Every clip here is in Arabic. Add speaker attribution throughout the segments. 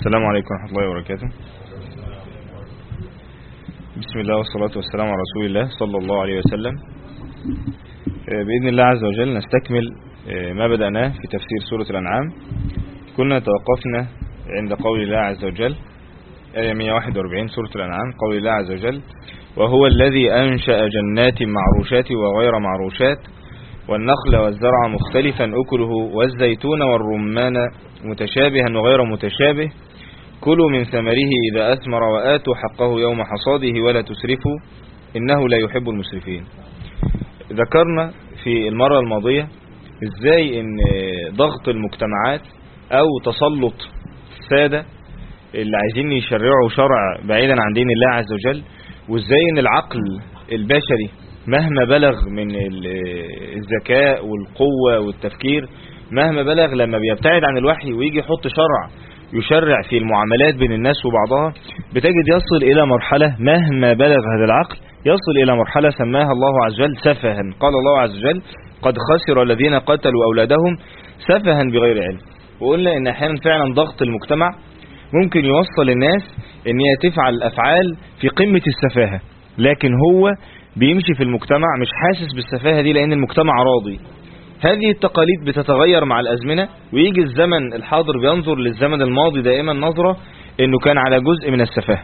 Speaker 1: السلام عليكم ورحمة الله وبركاته. بسم الله والصلاة والسلام على رسول الله صلى الله عليه وسلم. بإذن الله عز وجل نستكمل ما بدأناه في تفسير سورة الأنعام. كنا توقفنا عند قول الله عز وجل آية 141 سورة الأنعام، قول الله عز وجل: وهو الذي أنشأ جنات معروشات وغير معروشات والنخل والزرع مختلفا أكله والزيتون والرمان متشابها وغير متشابه كلوا من ثمره إذا أثمر وآتوا حقه يوم حصاده ولا تسرفوا إنه لا يحب المسرفين. ذكرنا في المرة الماضية إزاي إن ضغط المجتمعات أو تسلط السادة اللي عايزين يشرعوا شرع بعيدا عن دين الله عز وجل، وإزاي إن العقل البشري مهما بلغ من الذكاء والقوة والتفكير، مهما بلغ لما بيبتعد عن الوحي ويجي يحط شرع يشرع في المعاملات بين الناس وبعضها، بتجد يصل إلى مرحلة مهما بلغ هذا العقل يصل إلى مرحلة سماها الله عز وجل سفها. قال الله عز وجل: قد خسر الذين قتلوا أولادهم سفها بغير علم. وقلنا إن أحيانا فعلا ضغط المجتمع ممكن يوصل الناس إن هي تفعل أفعال في قمة السفاهة، لكن هو بيمشي في المجتمع مش حاسس بالسفاهة دي لأن المجتمع راضي. هذه التقاليد بتتغير مع الأزمنة، ويجي الزمن الحاضر بينظر للزمن الماضي دائما نظرة إنه كان على جزء من السفاهة.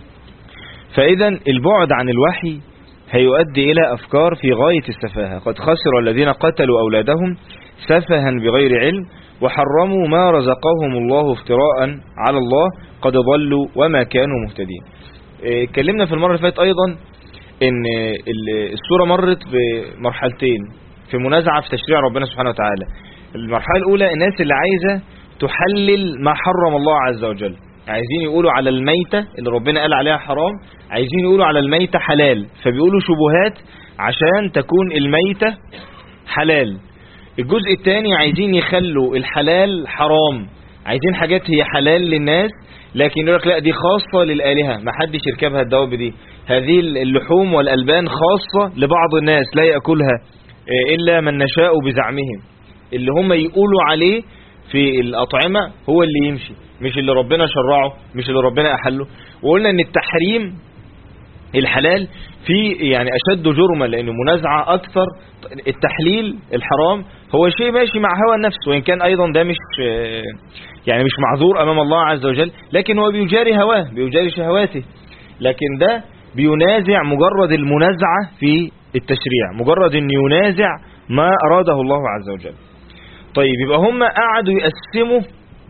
Speaker 1: فإذا البعد عن الوحي هيؤدي إلى أفكار في غاية السفاهة. قد خسر الذين قتلوا أولادهم سفها بغير علم وحرموا ما رزقهم الله افتراء على الله قد ضلوا وما كانوا مهتدين. اتكلمنا في المرة اللي فاتت أيضا إن السورة مرت بمرحلتين في منازعة في تشريع ربنا سبحانه وتعالى. المرحلة الأولى الناس اللي عايزة تحلل ما حرم الله عز وجل، عايزين يقولوا على الميتة اللي ربنا قال عليها حرام عايزين يقولوا على الميتة حلال، فبيقولوا شبهات عشان تكون الميتة حلال. الجزء الثاني عايزين يخلوا الحلال حرام، عايزين حاجات هي حلال للناس لكن يقول لك لا دي خاصة للآلهة، ما حدش يركبها الدواب دي، هذه اللحوم والألبان خاصة لبعض الناس لا يأكلها إلا من نشاء بزعمهم. اللي هم يقولوا عليه في الأطعمة هو اللي يمشي، مش اللي ربنا شرعه، مش اللي ربنا أحله. وقلنا أن التحريم الحلال في يعني أشد جرما لأنه منازعة أكثر. التحليل الحرام هو شيء ماشي مع هوى النفس، وإن كان أيضا ده مش يعني مش معذور أمام الله عز وجل، لكن هو بيجاري هواه بيجاري شهواته. لكن ده بينازع مجرد المنازعة في التشريع، مجرد أن ينازع ما أراده الله عز وجل. طيب يبقى هم قعدوا يقسموا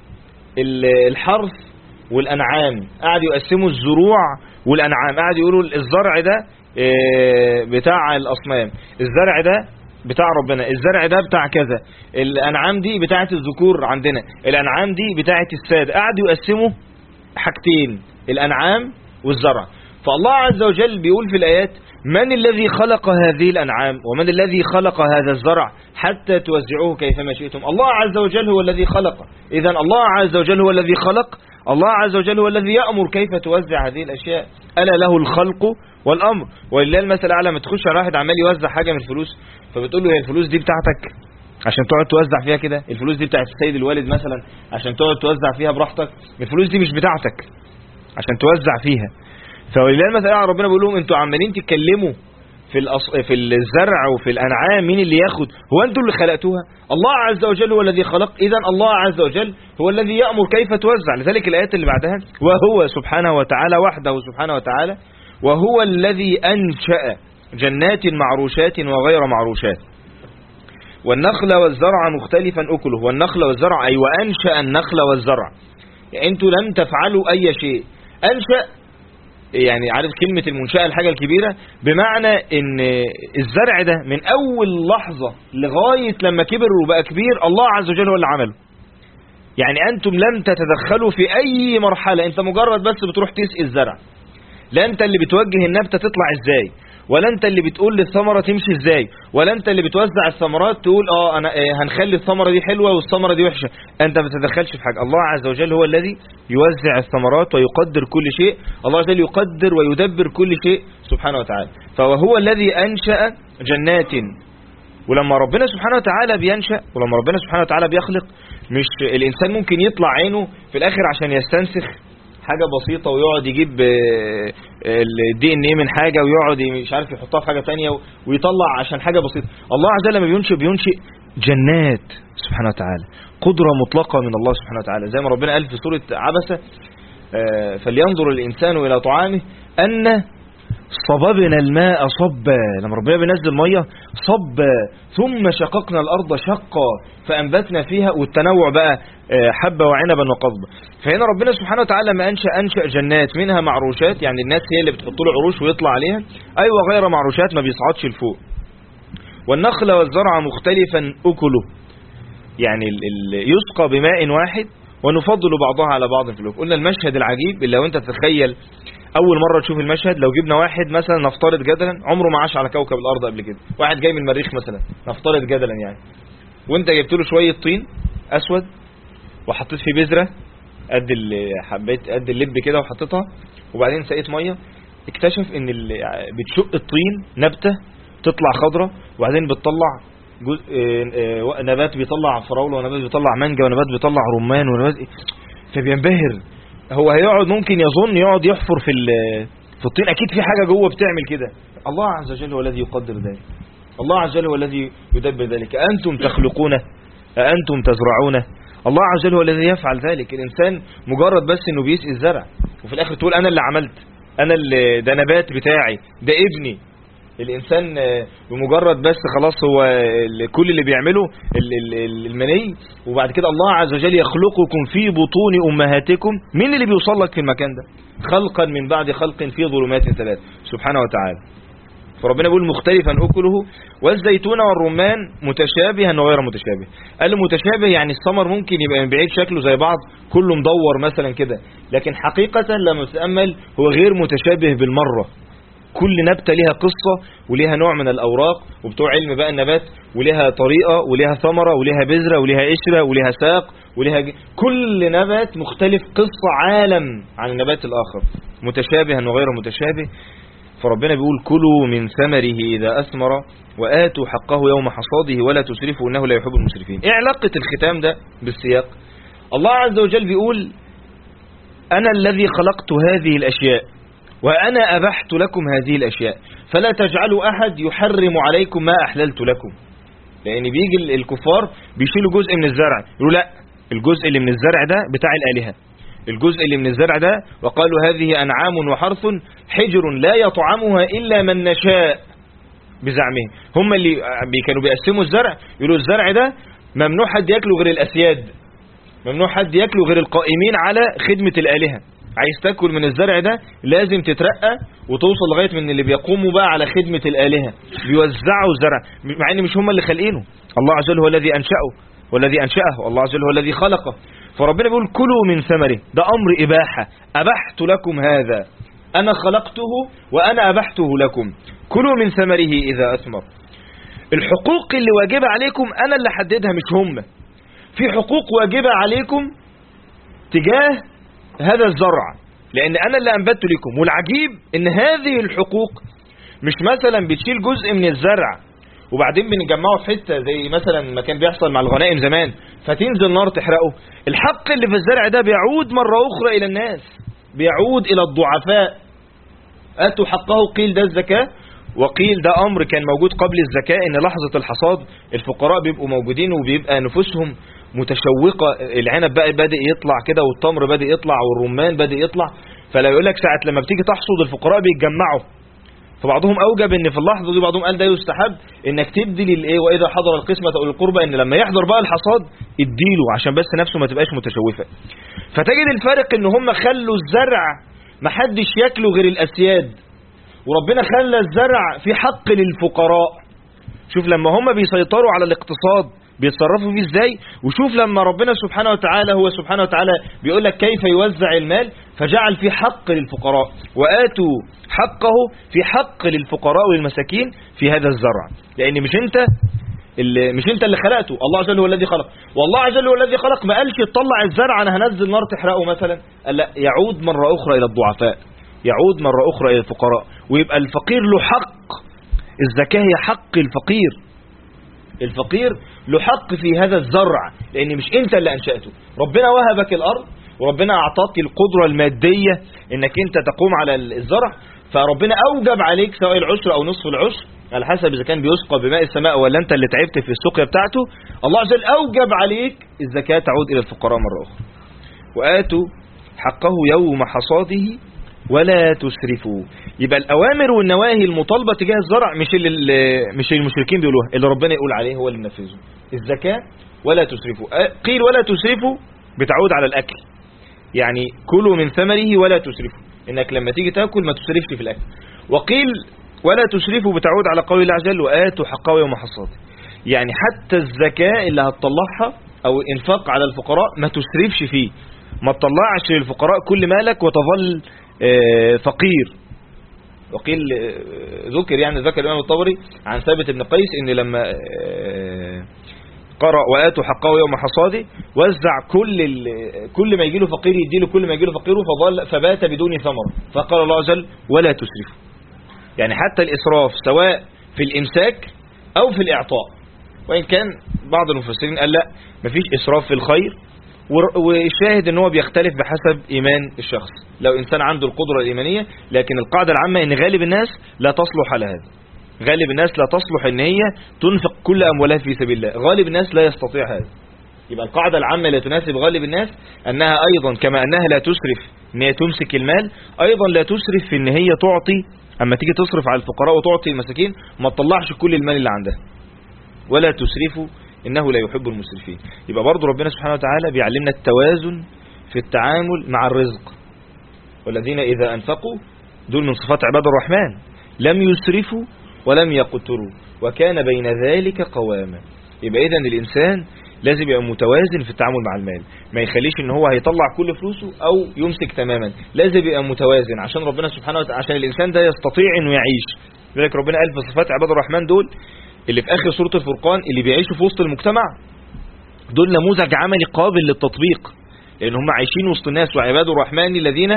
Speaker 1: الحرث والأنعام، قعدوا يقسموا الزروع والأنعام، قعدوا يقولوا الزرع ده بتاع الأصنام، الزرع ده بتاع ربنا، الزرع ده بتاع كذا، الأنعام دي بتاعة الذكور عندنا، الأنعام دي بتاعة السادة. قعدوا يقسموا حاجتين، الأنعام والزرع. فالله عز وجل بيقول في الآيات: من الذي خلق هذه الأنعام ومن الذي خلق هذا الزرع حتى توزعوه كيفما شئتم. الله عز وجل هو الذي خلق. إذن الله عز وجل هو الذي خلق، الله عز وجل هو الذي يأمر كيف توزع هذه الأشياء. ألا له الخلق والأمر. ولله المثل الأعلى. ما تخش على واحد عمال يوزع حاجة من الفلوس فبتقول له هي الفلوس دي بتاعتك عشان تقعد توزع فيها كده؟ الفلوس دي بتاعت السيد الوالد مثلا عشان تقعد توزع فيها براحتك؟ الفلوس دي مش بتاعتك عشان توزع فيها. فولله المثل الأعلى ربنا بيقول لهم انتوا عمالين تتكلموا في الزرع وفي الأنعام مين اللي ياخد؟ هو انتوا اللي خلقتوها؟ الله عز وجل هو الذي خلق. إذن الله عز وجل هو الذي يأمر كيف توزع. لذلك الآيات اللي بعدها: وهو سبحانه وتعالى وحده سبحانه وتعالى وهو الذي أنشأ جنات معروشات وغير معروشات والنخل والزرع مختلفا أكله. والنخل والزرع أي وأنشأ النخل والزرع. يعني انتوا لم تفعلوا أي شيء. أنشأ يعني عارف كلمة المنشأة الحاجة الكبيرة، بمعنى ان الزرع ده من اول لحظة لغاية لما كبر وبقى كبير الله عز وجل هو اللي عمله. يعني انتم لم تتدخلوا في اي مرحلة، انت مجرد بس بتروح تسقي الزرع، لا انت اللي بتوجه النبتة تطلع ازاي، ولا انت اللي بتقول للثمرة تمشي ازاي، ولا انت اللي بتوزع الثمرات تقول انا هنخلي الثمرة دي حلوة والثمرة دي وحشة. انت ما تتدخلش في حاجة. الله عز وجل هو الذي يوزع الثمرات ويقدر كل شيء. الله عز وجل يقدر ويدبر كل شيء سبحانه وتعالى. فهو الذي أنشأ جنات. ولما ربنا سبحانه وتعالى بينشأ ولما ربنا سبحانه وتعالى بيخلق مش الإنسان ممكن يطلع عينه في الآخر عشان يستنسخ حاجة بسيطة ويقعد يجيب الدي ان ايه من حاجة ويقعد مش عارف يحطها في حاجة تانية ويطلع عشان حاجة بسيطة. الله عز وجل لما بينشئ جنات سبحانه وتعالى، قدرة مطلقة من الله سبحانه وتعالى، زي ما ربنا قال في سورة عبسة فلينظر الإنسان إلى طعامه أن صببنا الماء صبا. لما ربنا بينزل مية صبا ثم شققنا الأرض شقا فأنبتنا فيها، والتنوع بقى حبة وعنبا وقضبا. فهنا ربنا سبحانه وتعالى ما أنشأ جنات منها معروشات، يعني الناس هي اللي بتحط له عروش ويطلع عليها، أيوة غير معروشات ما بيصعدش لفوق. والنخل والزرع مختلفا أكله، يعني يسقى بماء واحد ونفضل بعضها على بعض في الأكل. قلنا المشهد العجيب اللي لو أنت تتخيل أول مرة تشوف المشهد، لو جبنا واحد مثلا نفترض جدلا عمره ما عاش على كوكب الأرض قبل كده، واحد جاي من المريخ مثلا نفترض جدلا يعني، وانت جبت له شوية طين أسود وحطيت فيه بذرة قد اللب كده وحطيتها، وبعدين سقيت مية، اكتشف ان بتشق الطين نبتة تطلع خضرة، وبعدين بتطلع نبات بيطلع فراولة، ونبات بيطلع مانجا، ونبات بيطلع رمان، ونبات فبينبهر. هو هيقعد ممكن يظن يقعد يحفر في الطين، اكيد في حاجة جوه بتعمل كده. الله عز وجل هو الذي يقدر ذلك، الله عز وجل هو الذي يدبر ذلك. أنتم تخلقونه أنتم تزرعونه، الله عز وجل هو الذي يفعل ذلك. الإنسان مجرد بس انه بيسقي الزرع وفي الآخر تقول أنا اللي عملت، أنا اللي ده نبات بتاعي، ده ابني. الإنسان بمجرد بس خلاص هو كل اللي بيعمله المني، وبعد كده الله عز وجل يخلقكم في بطون أمهاتكم. مين اللي بيوصل لك في المكان ده؟ خلقا من بعد خلق في ظلمات ثلاث سبحانه وتعالى. فربنا بيقول مختلفا أكله والزيتون والرمان متشابها وغير متشابه. قال متشابه يعني الثمر ممكن يبقى من بعيد شكله زي بعض، كله مدور مثلا كده، لكن حقيقة لما تتأمل هو غير متشابه بالمرة. كل نبتة لها قصة ولها نوع من الأوراق، وبتوع علم بقى النبات ولها طريقة ولها ثمرة ولها بذرة ولها قشرة ولها ساق ولها كل نبات مختلف قصة عالم عن النبات الآخر، متشابها وغير متشابه. فربنا بيقول كلوا من ثمره إذا أثمر وآتوا حقه يوم حصاده ولا تسرفوا إنه لا يحب المسرفين. إيه علاقة الختام ده بالسياق؟ الله عز وجل بيقول أنا الذي خلقت هذه الأشياء وأنا أبحت لكم هذه الأشياء فلا تجعلوا أحد يحرم عليكم ما أحللت لكم. لأن بيجي الكفار بيشيلوا جزء من الزرع، يقولوا لا الجزء اللي من الزرع ده بتاع الآلهة، الجزء اللي من الزرع ده، وقالوا هذه أنعام وحرث حجر لا يطعمها إلا من نشاء بزعمه. هم اللي كانوا بيقسموا الزرع يقولوا الزرع ده ممنوع حد يأكله غير الأسياد، ممنوع حد يأكله غير القائمين على خدمة الآلهة. عايز تأكل من الزرع ده لازم تترقى وتوصل لغاية من اللي بيقوموا بقى على خدمة الآلهة، بيوزعوا الزرع مع ان مش هم اللي خلقينه، الله عز وجل هو الذي أنشأه، الله عز وجل هو الذي خلقه. فربنا بيقول كلوا من ثمره، ده أمر إباحة، أبحت لكم هذا، أنا خلقته وأنا أبحته لكم، كلوا من ثمره إذا أثمر. الحقوق اللي واجبة عليكم أنا اللي حددها مش هم. في حقوق واجبة عليكم تجاه هذا الزرع لأن أنا اللي أنبت لكم. والعجيب إن هذه الحقوق مش مثلا بتشيل جزء من الزرع وبعدين بنجمعه في حتة زي مثلا ما كان بيحصل مع الغنائم زمان فتنزل نار تحرقه. الحق اللي في الزرع ده بيعود مرة أخرى إلى الناس، بيعود إلى الضعفاء. آتوا حقه قيل ده الزكاة، وقيل ده أمر كان موجود قبل الزكاة، إن لحظة الحصاد الفقراء بيبقوا موجودين وبيبقى نفوسهم متشوقة، العنب بقى بدأ يطلع كده والتمر بدأ يطلع والرمان بدأ يطلع، فلا يقول لك ساعة لما بتيجي تحصد الفقراء بيتجمعوا. فبعضهم أوجب إن في اللحظة دي، بعضهم قال ده يستحب إنك تدي للإيه وإذا حضر القسمة أولي القربى، إن لما يحضر بقى الحصاد اديله عشان بس نفسه ما تبقاش متشوفة. فتجد الفرق إن هم خلوا الزرع محدش ياكله غير الأسياد، وربنا خلى الزرع في حق للفقراء. شوف لما هم بيسيطروا على الاقتصاد بيتصرفوا فيه ازاي، وشوف لما ربنا سبحانه وتعالى هو سبحانه وتعالى بيقول لك كيف يوزع المال، فجعل في حق للفقراء، وآتوا حقه في حق للفقراء والمساكين في هذا الزرع. لأن مش انت اللي خلقته، الله عز وجل هو الذي خلق. والله عز وجل هو الذي خلق، ما قالش تطلع الزرع انا هنزل نار تحرقه مثلا، قال لا، يعود مرة أخرى إلى الضعفاء، يعود مرة أخرى إلى الفقراء، ويبقى الفقير له حق. الزكاة هي حق الفقير. الفقير له حق في هذا الزرع، لأن مش أنت اللي أنشأته. ربنا وهبك الأرض، وربنا أعطاك القدرة المادية إنك أنت تقوم على الزرع، فربنا أوجب عليك سواء العشر أو نصف العشر على حسب إذا كان بيسقى بماء السماء ولا أنت اللي تعبت في السقيا بتاعته. الله عز وجل أوجب عليك الزكاة تعود إلى الفقراء مرة أخرى. وآتوا حقه يوم حصاده ولا تسرفوا. يبقى الأوامر والنواهي المطالبة تجاه الزرع مش المشركين بيقولوها، اللي ربنا يقول عليه هو اللي نفذه. الزكاة ولا تسرفوا، قيل ولا تسرفوا بتعود على الأكل، يعني كلوا من ثمره ولا تسرفوا، إنك لما تيجي تأكل ما تسرفش في الأكل. وقيل ولا تسرفوا بتعود على قول الله عز وجل وآتوا حقه يوم حصاده، يعني حتى الزكاة اللي هتطلعها أو الإنفاق على الفقراء ما تسرفش فيه، ما تطلعش للفقراء كل مالك وتظل فقير. وقيل ذكر الإمام الطبري عن ثابت بن قيس إن لما قرأ وآتوا حقه يوم حصاده وزع كل ما يجيله فقير يديله كل ما يجيله فقيره فبات بدون ثمر. فقال الله عز وجل ولا تسرفوا، يعني حتى الإسراف سواء في الإمساك أو في الإعطاء، وإن كان بعض المفسرين قال لا مفيش إسراف في الخير، والشاهد ان هو بيختلف بحسب ايمان الشخص. لو انسان عنده القدرة الايمانية، لكن القاعدة العامة ان غالب الناس لا تصلح على هذا، غالب الناس لا تصلح ان هي تنفق كل اموالها في سبيل الله، غالب الناس لا يستطيع هذا. يبقى القاعدة العامة لا تناسب غالب الناس انها ايضا كما انها لا تسرف ان هي تمسك المال، ايضا لا تسرف في ان هي تعطي، اما تيجي تصرف على الفقراء وتعطي المساكين ما تطلعش كل المال اللي عندها. ولا تسرفوا إنه لا يحب المسرفين. يبقى برضو ربنا سبحانه وتعالى بيعلمنا التوازن في التعامل مع الرزق. والذين إذا أنفقوا، دول من صفات عباد الرحمن، لم يسرفوا ولم يقتروا وكان بين ذلك قواما. يبقى إذن الإنسان لازم يبقى متوازن في التعامل مع المال، ما يخليش ان هو هيطلع كل فلوسه او يمسك تماما، لازم يبقى متوازن عشان ربنا سبحانه وتعالى، عشان الإنسان ده يستطيع انه يعيش. لذلك ربنا قال في صفات عباد الرحمن دول اللي في آخر سورة الفرقان اللي بيعيشوا في وسط المجتمع، دول نموذج عملي قابل للتطبيق، لأن هم عايشين وسط الناس. وعباد الرحمن الذين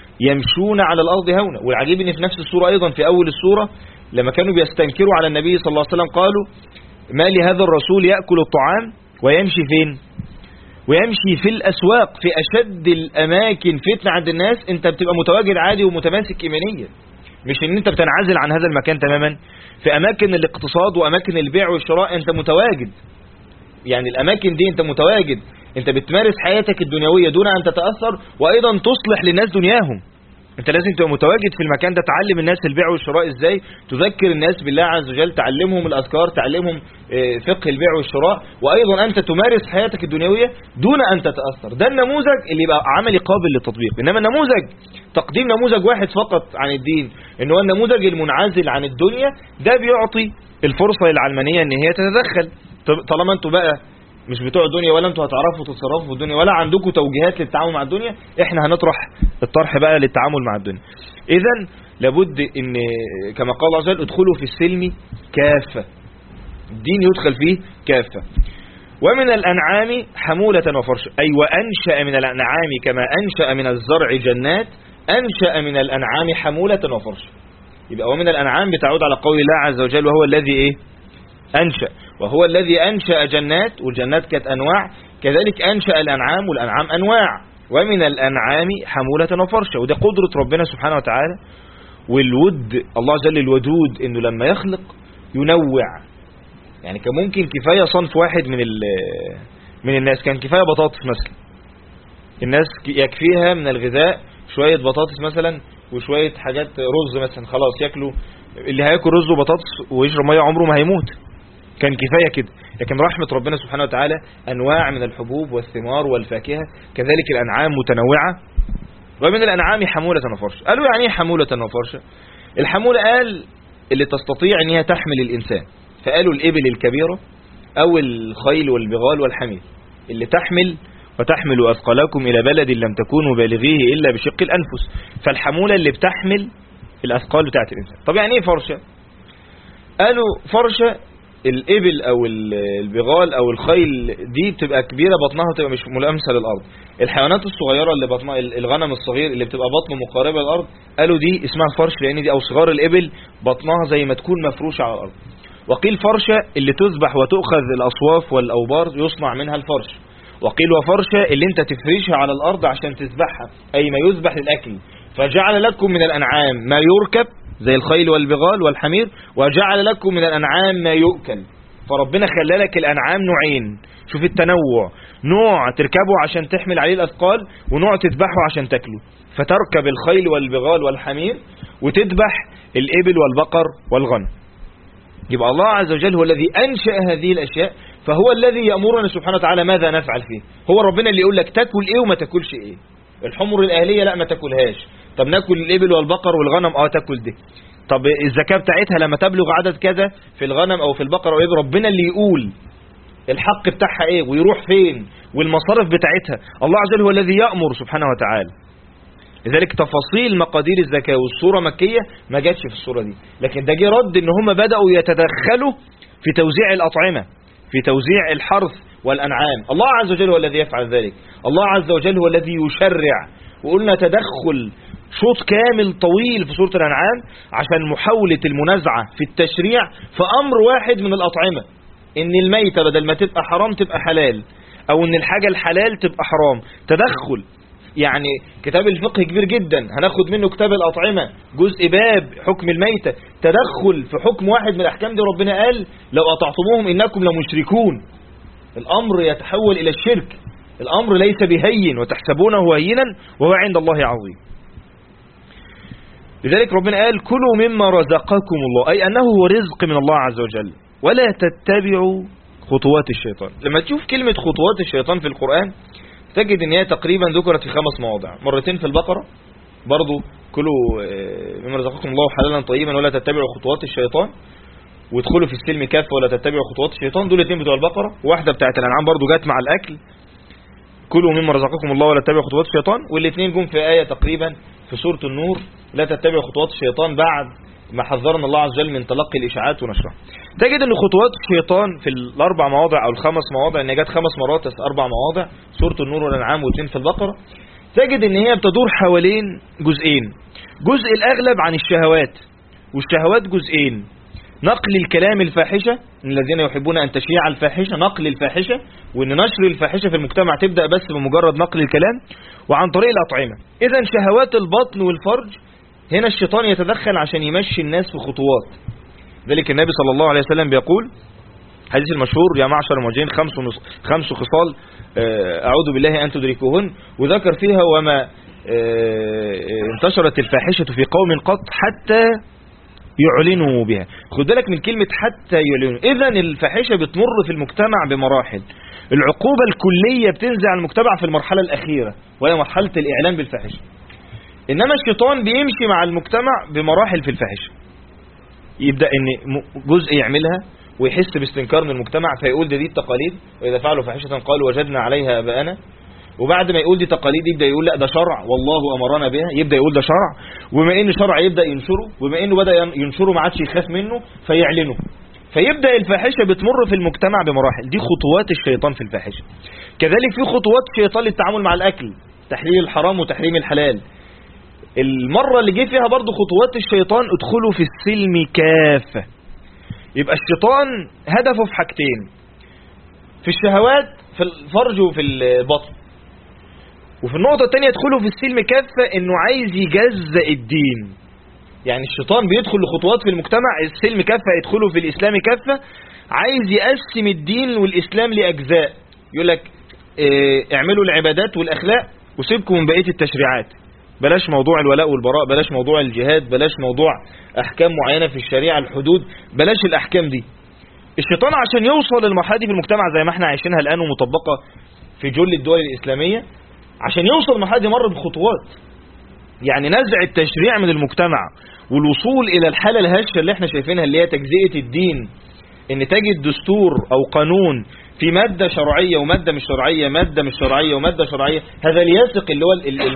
Speaker 1: يمشون على الأرض هونا. والعجيب ان في نفس السورة أيضا في أول السورة لما كانوا بيستنكروا على النبي صلى الله عليه وسلم قالوا ما لهذا الرسول يأكل الطعام ويمشي فين؟ ويمشي في الأسواق. في أشد الأماكن فتنة عند الناس انت بتبقى متواجد عادي ومتماسك إيمانيا، مش ان انت بتنعزل عن هذا المكان تماما. في اماكن الاقتصاد واماكن البيع والشراء انت متواجد، يعني الاماكن دي انت متواجد، انت بتمارس حياتك الدنيوية دون ان تتأثر، وايضا تصلح للناس دنياهم. انت لازم تبقى متواجد في المكان ده، تعلم الناس البيع والشراء ازاي، تذكر الناس بالله عز وجل، تعلمهم الاذكار، تعلمهم فقه البيع والشراء، وايضا انت تمارس حياتك الدنيوية دون ان تتأثر. ده النموذج اللي يبقى عملي قابل للتطبيق. انما النموذج تقديم نموذج واحد فقط عن الدين، ان هو النموذج المنعزل عن الدنيا، ده بيعطي الفرصة للعلمانية ان هي تتدخل. طالما انتوا بقى مش بتوع الدنيا، ولا انتوا هتعرفوا تتصرفوا في الدنيا، ولا عندكم توجيهات للتعامل مع الدنيا، احنا هنطرح الطرح بقى للتعامل مع الدنيا. اذا لابد ان كما قال الله عز وجل ادخلوا في السلم كافة، الدين يدخل فيه كافة. ومن الأنعام حمولة وفرشا، أي وأنشأ من الأنعام كما أنشأ من الزرع جنات، أنشأ من الأنعام حمولة وفرشا. يبقى ومن الأنعام بتعود على قول الله عز وجل وهو الذي أنشأ، وهو الذي أنشأ جنات، والجنات كانت أنواع، كذلك أنشأ الأنعام والأنعام أنواع. ومن الأنعام حمولة وفرشا، وده قدرة ربنا سبحانه وتعالى. والود الله عز وجل الودود إنه لما يخلق ينوع، يعني كان ممكن كفاية صنف واحد من الناس، كان كفاية بطاطس مثلا، الناس يكفيها من الغذاء شوية بطاطس مثلا وشوية حاجات رز مثلا، خلاص يأكلوا، اللي هياكل رز وبطاطس ويشرب مية عمره ما هيموت، كان كفاية كده. لكن رحمة ربنا سبحانه وتعالى أنواع من الحبوب والثمار والفاكهة، كذلك الأنعام متنوعة. ومن الأنعام حمولة وفرشا. قالوا يعني ايه حمولة وفرشا؟ الحمولة قال اللي تستطيع ان هي تحمل الإنسان، فقالوا الإبل الكبيرة أو الخيل والبغال والحمير اللي وتحمل أثقالكم إلى بلد لم تكونوا بالغيه إلا بشق الأنفس. فالحمولة اللي بتحمل الأثقال بتاعت الإنسان. طب يعني ايه فرشة؟ قالوا فرشة الإبل أو البغال أو الخيل دي بتبقى كبيرة، بطنها بتبقى مش ملامسة للأرض. الحيوانات الصغيرة اللي بطنها، الغنم الصغير اللي بتبقى بطنه مقاربة للأرض، قالوا دي اسمها فرش، لأن دي أو صغار الإبل بطنها زي ما تكون مفروشة على الأرض. وقيل فرشة اللي تذبح وتؤخذ الأصواف والأوبار يصنع منها الفرش. وقيل وفرشة اللي انت تفرشها على الأرض عشان تذبحها، أي ما يذبح للأكل. فجعل لكم من الأنعام ما يركب زي الخيل والبغال والحمير، وجعل لكم من الأنعام ما يؤكل. فربنا خلى لك الأنعام نوعين، شوف التنوع، نوع تركبه عشان تحمل عليه الأثقال، ونوع تذبحه عشان تاكله. فتركب الخيل والبغال والحمير، وتذبح الإبل والبقر والغنم. يبقى الله عز وجل هو الذي أنشأ هذه الأشياء، فهو الذي يأمرنا سبحانه وتعالى ماذا نفعل فيه. هو ربنا اللي يقول لك تاكل ايه وما تاكلش ايه. الحمر الأهلية لا ما تاكلهاش، طب ناكل الإبل والبقر والغنم تاكل ده. طب الزكاة بتاعتها لما تبلغ عدد كذا في الغنم او في البقر او الإبل، ربنا اللي يقول الحق بتاعها ايه ويروح فين والمصارف بتاعتها. الله عز وجل هو الذي يأمر سبحانه وتعالى. لذلك تفاصيل مقادير الزكاة والصورة مكية ما جاتش في الصورة دي، لكن ده جه رد ان هم بدأوا يتدخلوا في توزيع الأطعمة، في توزيع الحرث والأنعام. الله عز وجل هو الذي يفعل ذلك، الله عز وجل هو الذي يشرع. وقلنا تدخل شوط كامل طويل في سورة الأنعام عشان محاولة المنازعة في التشريع في أمر واحد من الأطعمة، إن الميتة بدل ما تبقى حرام تبقى حلال، أو إن الحاجة الحلال تبقى حرام. تدخل يعني كتاب الفقه كبير جدا، هناخد منه كتاب الأطعمة جزء باب حكم الميتة، تدخل في حكم واحد من الأحكام دي. ربنا قال لو أطعتموهم إنكم لمشركون. الأمر يتحول إلى الشرك، الأمر ليس بهين وتحسبونه هينا وهو عند الله عظيم. لذلك ربنا قال كلوا مما رزقكم الله، أي أنه هو رزق من الله عز وجل، ولا تتبعوا خطوات الشيطان. لما تشوف كلمة خطوات الشيطان في القرآن تجد ان هي تقريبا ذكرت في 5 مواضع، مرتين في البقرة برضو كلوا مما رزقكم الله حلالا طيبا ولا تتبعوا خطوات الشيطان، وادخلوا في السلم كافة ولا تتبعوا خطوات الشيطان. دول 2 بتوع البقرة، واحدة بتاعت الأنعام برضو جت مع الأكل، كلوا مما رزقكم الله ولا تتبعوا خطوات الشيطان. والاثنين جم في آية تقريبا في سورة النور، لا تتبعوا خطوات الشيطان، بعد ما حذرنا الله عز وجل من تلقي الإشاعات ونشرها. تجد ان خطوات الشيطان في ال4 مواضع او ال5 مواضع، ان جت 5 مرات 4 مواضع، سورة النور والأنعام و2 في البقرة. تجد ان هي بتدور حوالين جزئين، جزء الأغلب عن الشهوات، والشهوات جزئين: نقل الكلام الفاحشة، الذين يحبون أن تشيع الفاحشة، نقل الفاحشة، وأن نشر الفاحشة في المجتمع تبدأ بس بمجرد نقل الكلام، وعن طريق الأطعمة. إذن شهوات البطن والفرج هنا الشيطان يتدخل عشان يمشي الناس في خطوات. ذلك النبي صلى الله عليه وسلم بيقول حديث المشهور: يا معشر المهاجرين 5 خصال أعوذ بالله أن تدركوهن، وذكر فيها: وما انتشرت الفاحشة في قوم قط حتى يعلنوا بها. خد بالك من كلمة حتى يعلنوا. إذن الفاحشة بتمر في المجتمع بمراحل، العقوبة الكلية بتنزل على المجتمع في المرحلة الأخيرة وهي مرحلة الإعلان بالفاحشة. إنما الشيطان بيمشي مع المجتمع بمراحل في الفاحشة، يبدأ إن جزء يعملها ويحس باستنكار من المجتمع فيقول دي التقاليد، وإذا فعلوا فاحشة قالوا وجدنا عليها آباءنا. وبعد ما يقول دي تقاليد يبدأ يقول لا ده شرع والله أمرنا بها، يبدأ يقول ده شرع، وبما إن شرع يبدأ ينشره، وبما إنه بدأ ينشره ما عادش يخاف منه فيعلنه. فيبدأ الفاحشة بتمر في المجتمع بمراحل. دي خطوات الشيطان في الفاحشة. كذلك في خطوات الشيطان للتعامل مع الأكل، تحليل الحرام وتحريم الحلال. المرة اللي جه فيها برضو خطوات الشيطان: ادخلوا في السلم كافة. يبقى الشيطان هدفه في حاجتين، في الشهوات، في الفرج وفي البطن. وفي النقطة الثانية ادخلوا في السلم كافة، انه عايز يجزأ الدين. يعني الشيطان بيدخل لخطوات في المجتمع، السلم كافة يدخلوا في الإسلام كافة، عايز يقسم الدين والإسلام لأجزاء. يقول لك اعملوا العبادات والأخلاق وسيبكم من بقية التشريعات، بلاش موضوع الولاء والبراء، بلاش موضوع الجهاد، بلاش موضوع أحكام معينة في الشريعة، الحدود، بلاش الأحكام دي. الشيطان عشان يوصل للمرحلة دي في المجتمع زي ما احنا عايشينها الآن ومطبقة في جل الدول الإسلامية، عشان يوصل للمرحلة دي مر بخطوات. يعني نزع التشريع من المجتمع والوصول إلى الحالة الهشة اللي احنا شايفينها، اللي هي تجزئة الدين، ان تجد دستور أو قانون في مادة شرعية ومادة مش شرعية، مادة مش شرعية ومادة شرعية. هذا الياسق اللي هو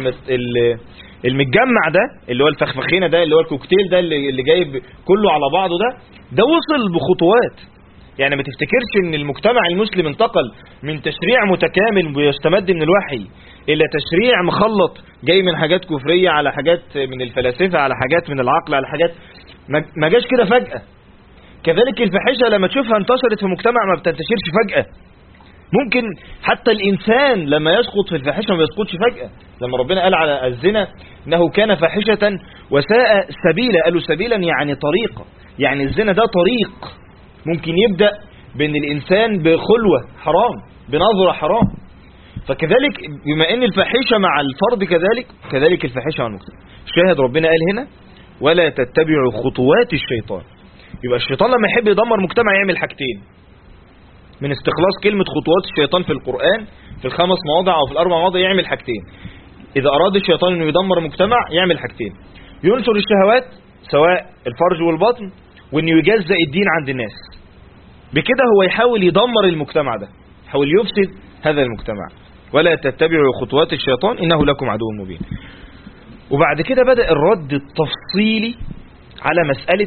Speaker 1: المتجمع ده، اللي هو الفخفخينة ده، اللي هو الكوكتيل ده اللي جايب كله على بعضه ده وصل بخطوات. يعني ما تفتكرش ان المجتمع المسلم انتقل من تشريع متكامل بيستمد من الوحي الى تشريع مخلط جاي من حاجات كفرية على حاجات من الفلاسفة على حاجات من العقل على حاجات. ما جاش كده فجأة. كذلك الفاحشة لما تشوفها انتشرت في مجتمع ما بتنتشرش فجأة. ممكن حتى الإنسان لما يسقط في الفاحشة ما يسقطش فجأة. لما ربنا قال على الزنا إنه كان فاحشة وساء سبيلا، قالوا سبيلا يعني طريقة، يعني الزنا ده طريق ممكن يبدأ بين الإنسان بخلوة حرام، بنظرة حرام. فكذلك بما أن الفاحشة مع الفرد كذلك الفاحشة مع المجتمع. شاهد ربنا قال هنا ولا تتبعوا خطوات الشيطان. يبقى الشيطان لما يحب يدمر مجتمع يعمل حاجتين من استخلاص كلمة خطوات الشيطان في القرآن في ال5 مواضع أو في ال4 مواضع. يعمل حاجتين إذا أراد الشيطان أنه يدمر مجتمع، يعمل حاجتين: ينشر الشهوات سواء الفرج والبطن، وأنه يجزأ الدين عند الناس. بكده هو يحاول يدمر المجتمع ده، يحاول يفسد هذا المجتمع. ولا تتبعوا خطوات الشيطان إنه لكم عدو مبين. وبعد كده بدأ الرد التفصيلي على مسألة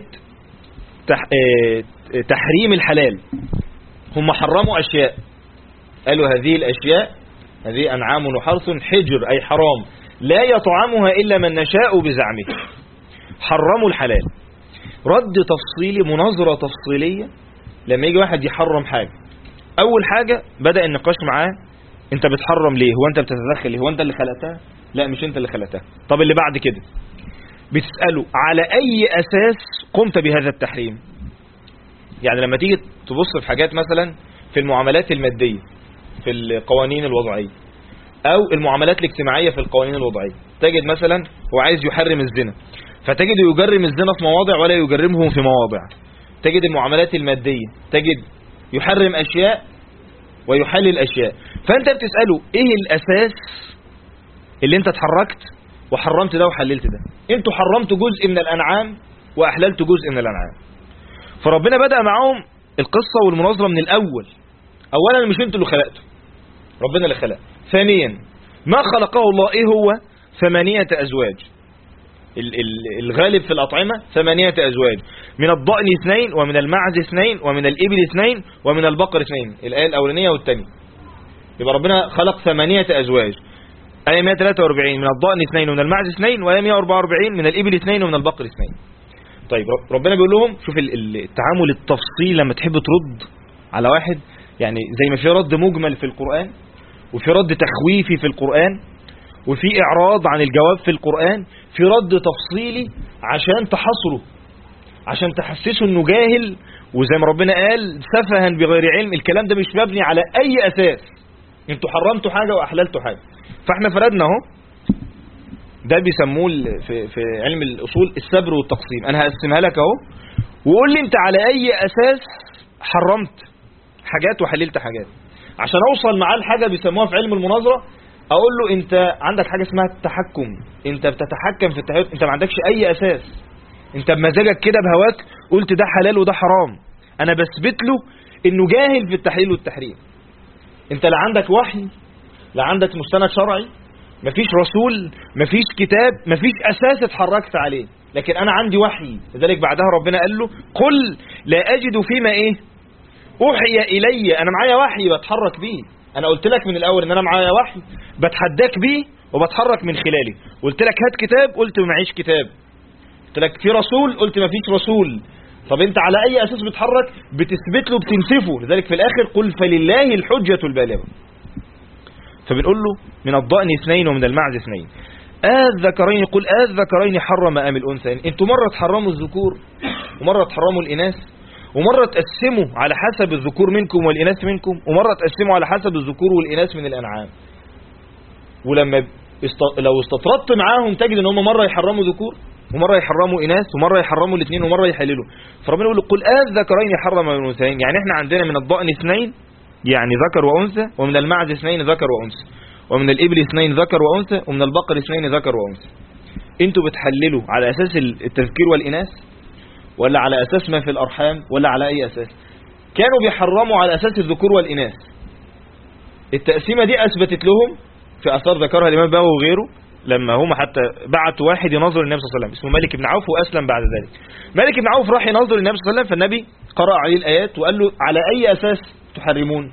Speaker 1: تحريم الحلال. هم حرموا أشياء، قالوا هذه الأشياء هذه أنعام وحرث حجر أي حرام لا يطعمها إلا من نشاء بزعمه. حرموا الحلال. رد تفصيلي، مناظرة تفصيلية. لما يجي واحد يحرم حاجة، أول حاجة بدأ النقاش معاه: أنت بتحرم ليه؟ هو أنت بتتدخل ليه؟ هو أنت اللي خلقتها؟ لا مش أنت اللي خلقتها. طب اللي بعد كده بتسأله على أي أساس قمت بهذا التحريم؟ يعني لما تيجي تبص في حاجات مثلا في المعاملات المادية في القوانين الوضعية أو المعاملات الاجتماعية في القوانين الوضعية، تجد مثلا هو عايز يحرم الزنا، فتجد يجرم الزنا في مواضع ولا يجرمه في مواضع. تجد المعاملات المادية تجد يحرم أشياء ويحلل أشياء. فأنت بتسأله إيه الأساس اللي أنت اتحركت وحرمت ده وحللت ده؟ أنتوا حرمتوا جزء من الأنعام وأحللتوا جزء من الأنعام. فربنا بدأ معهم القصة والمناظرة من الأول. أولا مش أنتوا اللي خلقتوا، ربنا اللي خلق. ثانيا ما خلقه الله إيه هو؟ 8 أزواج. الغالب في الأطعمة 8 أزواج، من الضأن 2 ومن المعز 2 ومن الإبل 2 ومن البقر 2. الآية الأولانية والثانية. يبقى ربنا خلق 8 أزواج. آية 143 من الضأن 2 ومن المعز 2، وآية 144 من الإبل 2 ومن البقر 2. طيب ربنا بيقول لهم شوف التعامل التفصيلي لما تحب ترد على واحد. يعني زي ما في رد مجمل في القرآن، وفي رد تخويفي في القرآن، وفي إعراض عن الجواب في القرآن، في رد تفصيلي عشان تحصره، عشان تحسسه انه جاهل. وزي ما ربنا قال سفها بغير علم. الكلام ده مش مبني على أي أساس. انتوا حرمتوا حاجة وأحللتوا حاجة. فاحنا فردنا اهو. ده بيسموه في علم الأصول السبر والتقسيم. أنا هقسمها لك اهو، وقول لي انت على أي أساس حرمت حاجات وحللت حاجات، عشان أوصل معاه لحاجة بيسموها في علم المناظرة. أقول له انت عندك حاجة اسمها التحكم، انت بتتحكم في التحكم، انت ما عندكش أي أساس، انت بمزاجك كده بهواك قلت ده حلال وده حرام. أنا بثبت له انه جاهل في التحليل والتحريم. انت لا عندك وحي، لا عندك مستند شرعي، مفيش رسول، مفيش كتاب، مفيش أساس اتحركت عليه. لكن أنا عندي وحي. لذلك بعدها ربنا قال له قل لا أجد فيما أوحي إلي. أنا معايا وحي بتحرك بيه. أنا قلت لك من الأول إن أنا معايا وحي بتحداك بيه وبتحرك من خلاله. قلت لك هات كتاب، قلت معيش كتاب. قلت لك في رسول، قلت ما فيش رسول. طب انت على أي أساس بتحرك؟ بتثبت له، بتنسفه. لذلك في الآخر قل فلله الحجة البالغة. فبنقول له من الضأن 2 ومن المعز 2. الذكرين قل الذكرين حرم أم الأنثيين. انتوا مرة تحرموا الذكور ومرة تحرموا الإناث، ومرة تقسموا على حسب الذكور منكم والإناث منكم، ومرة تقسموا على حسب الذكور والإناث من الأنعام. ولما لو استطردت معاهم تجد ان هم مرة يحرموا ذكور ومرة يحرموا إناث ومرة يحرموا الاثنين ومرة يحللوا. فربنا يقول قل الذكرين حرم أم الأنثيين. يعني احنا عندنا من الضأن 2 يعني ذكر وأنثى، ومن المعز 2 ذكر وأنثى، ومن الإبل 2 ذكر وأنثى، ومن البقر 2 ذكر وأنثى. انتوا بتحللوا على أساس التذكير والإناث، ولا على أساس ما في الأرحام، ولا على أي أساس؟ كانوا بيحرموا على أساس الذكور والإناث. التقسيمة دي أثبتت لهم في أثار ذكرها الإمام باوي وغيره، لما هم حتى بعتوا واحد ينظر النبي صلى الله عليه وسلم اسمه مالك بن عوف، وأسلم بعد ذلك. مالك بن عوف راح ينظر النبي صلى الله عليه وسلم، فالنبي قرأ عليه الآيات وقال له على أي أساس تحرمون؟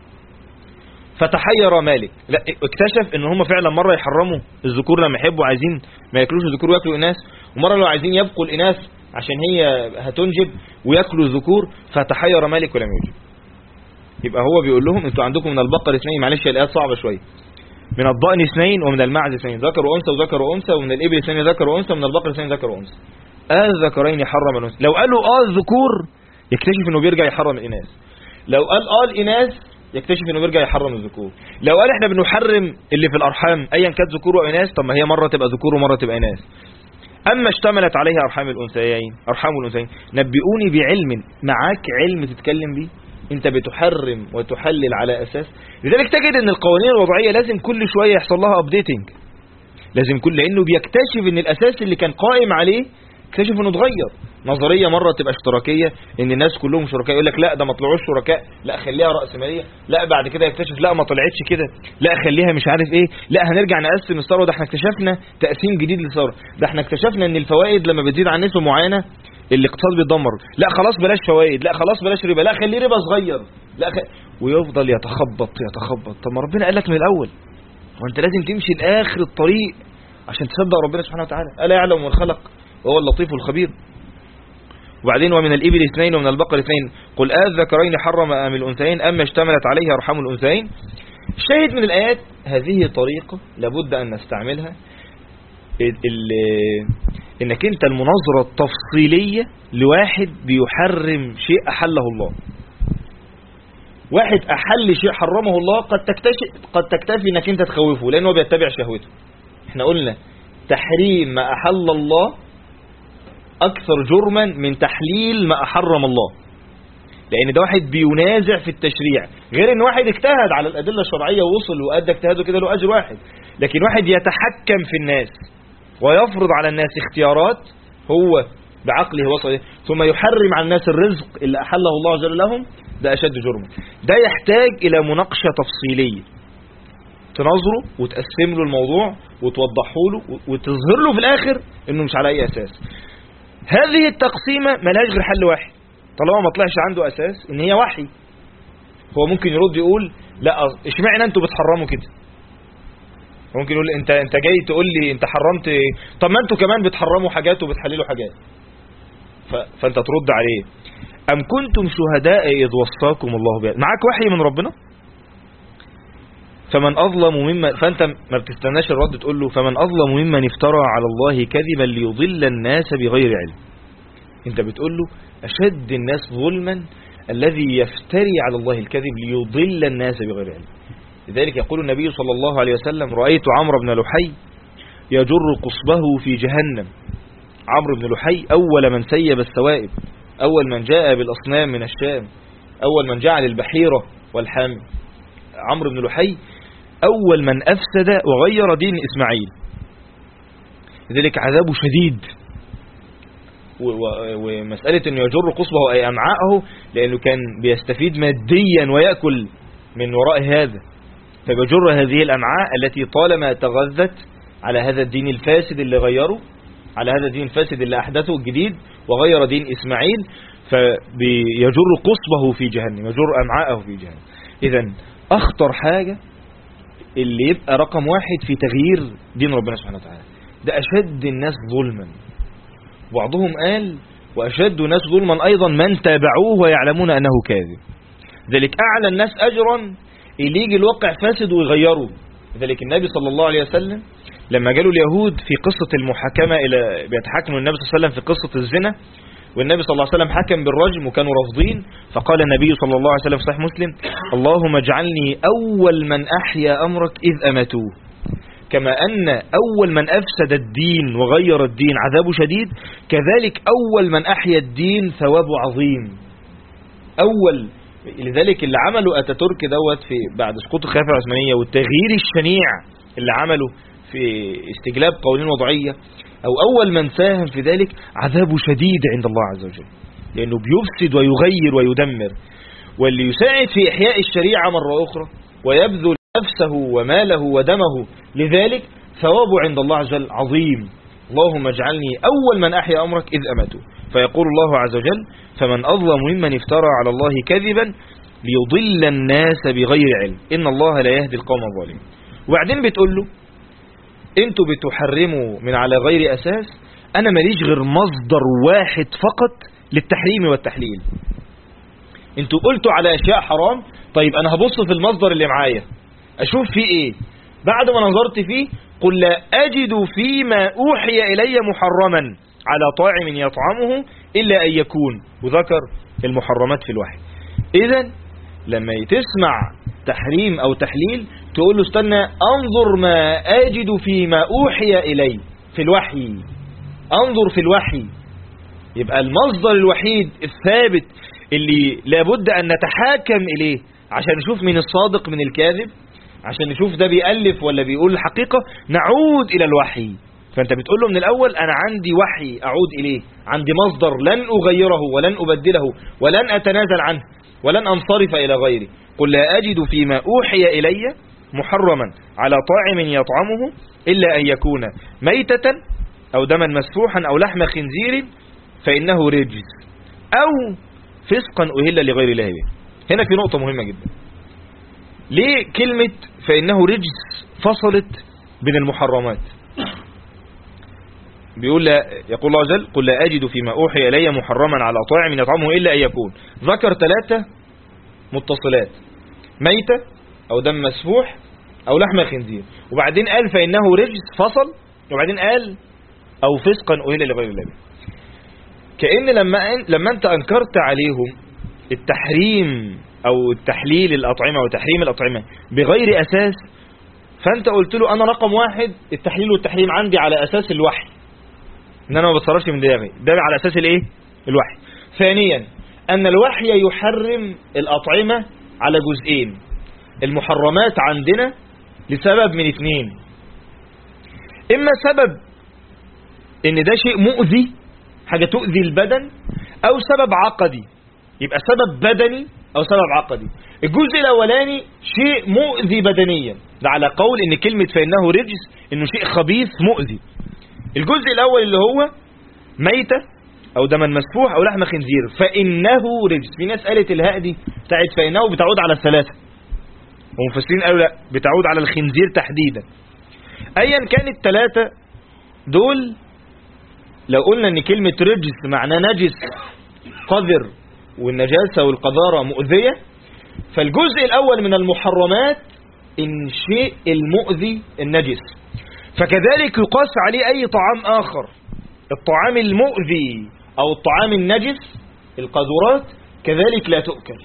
Speaker 1: فتحير مالك. لا، اكتشف ان هم فعلا مرة يحرموا الذكور لما يحبوا عايزين ما ياكلوش الذكور وياكلوا الإناث، ومرة لو عايزين يبقوا الإناث عشان هي هتنجب ويأكلوا الذكور، فتحير مالك ولم يجب. يبقى هو بيقول لهم انتوا عندكم من البقر اثنين، معلش الآيات صعبة شوية، من الضأن اثنين ومن المعز اثنين، ذكر وأنثى وذكر وأنثى، ومن الإبل اثنين ذكر وأنثى، ومن البقر اثنين ذكر وأنثى. الذكرين حرم الأنثى. لو قالوا الذكور يكتشف انه بيرجع يحرم الإناث. لو قال الإناث يكتشف انه بيرجع يحرم الذكور. لو قال احنا بنحرم اللي في الأرحام أيا كانت ذكور وإناث، طب ما هي مرة تبقى ذكور ومرة تبقى إناث. أما اشتملت عليها أرحام الأنثيين، نبئوني بعلم، معاك علم تتكلم بيه؟ انت بتحرم وتحلل على أساس. لذلك تجد ان القوانين الوضعية لازم كل شوية يحصل لها ابديتنج، لازم لانه بيكتشف ان الأساس اللي كان قائم عليه اكتشف انه اتغير. نظرية مرة تبقى اشتراكية، ان الناس كلهم شركاء، يقول لك لا ده ما طلعوش شركاء، لا خليها رأسمالية، لا بعد كده يكتشف لا ما طلعتش كده، لا خليها مش عارف ايه، لا هنرجع نقسم الثروة، ده احنا اكتشفنا تقسيم جديد للثروة، ده احنا اكتشفنا ان الفوائد لما بتزيد عن نسبة معينة الاقتصاد بيتدمر، لا خلاص بلاش فوائد، لا خلاص بلاش ربا، لا خليه ربا صغير، لا ويفضل يتخبط. طب ما ربنا قال لك من الاول، وانت لازم تمشي لاخر الطريق عشان تصدق ربنا سبحانه وتعالى. الا يعلم من خلق وهو اللطيف الخبير. وبعدين ومن الإبل اثنين ومن البقر اثنين، قل الذكرين حرم أم الأنثيين أما اشتملت عليها أرحام الأنثيين. الشاهد من الآيات هذه طريقة لابد أن نستعملها، إنك أنت المناظرة التفصيلية لواحد بيحرم شيء أحله الله. واحد أحل شيء حرمه الله، قد تكتفي إنك أنت تخوفه لأنه بيتبع شهوته. احنا قلنا تحريم ما أحل الله أكثر جرما من تحليل ما أحرم الله، لأن ده واحد بينازع في التشريع، غير إن واحد اجتهد على الأدلة الشرعية ووصل وأدى اجتهاده كده له أجر واحد. لكن واحد يتحكم في الناس ويفرض على الناس اختيارات هو بعقله وصل، ثم يحرم على الناس الرزق اللي أحله الله عز وجل لهم، ده أشد جرما. ده يحتاج إلى مناقشة تفصيلية، تناظره وتقسم له الموضوع وتوضحه له وتظهر له في الآخر إنه مش على أي أساس. هذه التقسيمة ملهاش غير حل واحد، طالما ما طلعش عنده أساس إن هي وحي. هو ممكن يرد يقول لا اشمعنى انتوا بتحرموا كده، ممكن يقول انت جاي تقول لي انت حرمت، طب ما انتوا كمان بتحرموا حاجات وبتحللوا حاجات. فانت ترد عليه أم كنتم شهداء إذ وصاكم الله بها، معاك وحي من ربنا. فمن أظلم ممن، فأنت ما بتستناش الرد تقول له فمن أظلم ممن افترى على الله كذبا ليضل الناس بغير علم. انت بتقول له أشد الناس ظلما الذي يفتري على الله الكذب ليضل الناس بغير علم. لذلك يقول النبي صلى الله عليه وسلم رأيت عمرو بن لحي يجر قصبه في جهنم. عمرو بن لحي أول من سيب السوائب، أول من جاء بالأصنام من الشام، أول من جعل البحيرة والحام. عمرو بن لحي أول من أفسد وغير دين إسماعيل، لذلك عذابه شديد. ومسألة أنه يجر قصبه أي أمعاءه لأنه كان بيستفيد ماديا ويأكل من وراء هذا، فبيجر هذه الأمعاء التي طالما تغذت على هذا الدين الفاسد اللي غيره، على هذا الدين الفاسد اللي أحدثه الجديد وغير دين إسماعيل، فبيجر قصبه في جهنم، يجر أمعاءه في جهنم. إذن أخطر حاجة اللي يبقى رقم واحد في تغيير دين ربنا سبحانه وتعالى، ده أشد الناس ظلما. بعضهم قال وأشد الناس ظلما أيضا من تابعوه ويعلمون أنه كاذب. ذلك أعلى الناس أجرا اللي يجي الواقع فاسد ويغيره. ذلك النبي صلى الله عليه وسلم لما جالوا اليهود في قصة المحاكمة إلى بيتحاكموا النبي صلى الله عليه وسلم في قصة الزنا، والنبي صلى الله عليه وسلم حكم بالرجم وكانوا رافضين، فقال النبي صلى الله عليه وسلم في صحيح مسلم اللهم اجعلني أول من أحيا أمرك إذ أمتوه. كما أن أول من أفسد الدين وغير الدين عذابه شديد، كذلك أول من أحيا الدين ثوابه عظيم. أول لذلك اللي عمله أتاتورك دوت في بعد سقوط الخلافة العثمانية والتغيير الشنيع اللي عمله في استجلاب قوانين وضعية، أو أول من ساهم في ذلك عذابه شديد عند الله عز وجل، لأنه بيفسد ويغير ويدمر. واللي يساعد في إحياء الشريعة مرة أخرى ويبذل نفسه وماله ودمه لذلك ثوابه عند الله عز وجل عظيم. اللهم اجعلني أول من أحيا أمرك إذ أمته. فيقول الله عز وجل فمن أظلم ممن افترى على الله كذبا ليضل الناس بغير علم إن الله لا يهدي القوم الظالمين. وبعدين بتقول له انتوا بتحرموا من على غير أساس، انا ماليش غير مصدر واحد فقط للتحريم والتحليل. انتوا قلتوا على اشياء حرام، طيب انا هبص في المصدر اللي معايا اشوف فيه ايه. بعد ما نظرت فيه قل لا اجد فيما اوحي الي محرما على طاعم يطعمه الا ان يكون، وذكر المحرمات في الوحي. اذا لما تسمع تحريم او تحليل تقول له استنى انظر ما اجد فيما اوحي الي في الوحي، انظر في الوحي. يبقى المصدر الوحيد الثابت اللي لابد ان نتحاكم اليه عشان نشوف من الصادق من الكاذب، عشان نشوف ده بيألف ولا بيقول الحقيقة، نعود الى الوحي. فانت بتقول له من الاول انا عندي وحي اعود اليه، عندي مصدر لن اغيره ولن ابدله ولن اتنازل عنه ولن انصرف الى غيره. قل لا اجد فيما اوحي الي محرما على طاعم يطعمه الا ان يكون ميتة او دما مسفوحا او لحم خنزير فانه رجس او فسقا اهل لغير الله به. هنا في نقطة مهمة جدا. ليه كلمة فانه رجس فصلت بين المحرمات؟ بيقول يقول الله عز وجل قل لا أجد فيما أوحي إلي محرما على طاعم يطعمه إلا أن يكون. ذكر 3 متصلات: ميتة أو دم مسفوح أو لحم خنزير، وبعدين قال فإنه رجس فصل، وبعدين قال أو فسقا أهل لغير الله. كأن لما أنت أنكرت عليهم التحريم أو التحليل الأطعمة وتحريم الأطعمة بغير أساس، فأنت قلت له أنا رقم 1 التحليل والتحريم عندي على أساس الوحي، ان انا ما بصرفش من دماغي، ده على اساس الايه؟ الوحي. ثانيا ان الوحي يحرم الاطعمه على جزئين. المحرمات عندنا لسبب من 2: اما سبب ان ده شيء مؤذي، حاجه تؤذي البدن، او سبب عقدي، يبقى سبب بدني او سبب عقدي. الجزء الاولاني شيء مؤذي بدنيا، ده على قول ان كلمه فانه رجس انه شيء خبيث مؤذي. الجزء الأول اللي هو ميتة أو دما مسفوح أو لحم خنزير فإنه رجس. في ناس قالت الهاء دي بتاعت فإنه بتعود على الثلاثة، ومفسرين قالوا لا بتعود على الخنزير تحديدا. أيا كان الثلاثة دول، لو قلنا ان كلمة رجس معناه نجس قذر، والنجاسة والقذارة مؤذية، فالجزء الأول من المحرمات إن شيء المؤذي النجس، فكذلك يقاس عليه أي طعام آخر. الطعام المؤذي أو الطعام النجس القاذورات كذلك لا تؤكل.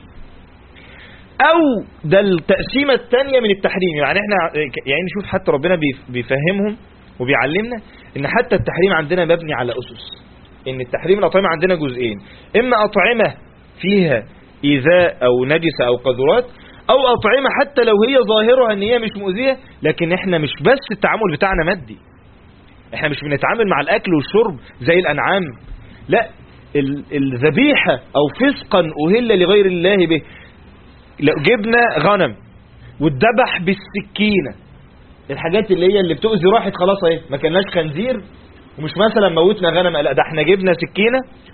Speaker 1: أو ده التقسيمة الثانية من التحريم. يعني احنا يعني نشوف حتى ربنا بيفهمهم وبيعلمنا ان حتى التحريم عندنا مبني على أسس. ان التحريم الأطعمة عندنا جزئين: إما أطعمة فيها إيذاء أو نجسة أو قاذورات، أو أطعمة حتى لو هي ظاهرها ان هي مش مؤذية، لكن احنا مش بس التعامل بتاعنا مادي، احنا مش بنتعامل مع الأكل والشرب زي الأنعام، لا، الذبيحة أو فسقا أهل لغير الله به. لو جبنا غنم والذبح بالسكينة، الحاجات اللي هي اللي بتؤذي راحت خلاص اهي، ما كناش خنزير ومش مثلا موتنا غنم، لا ده احنا جبنا سكينة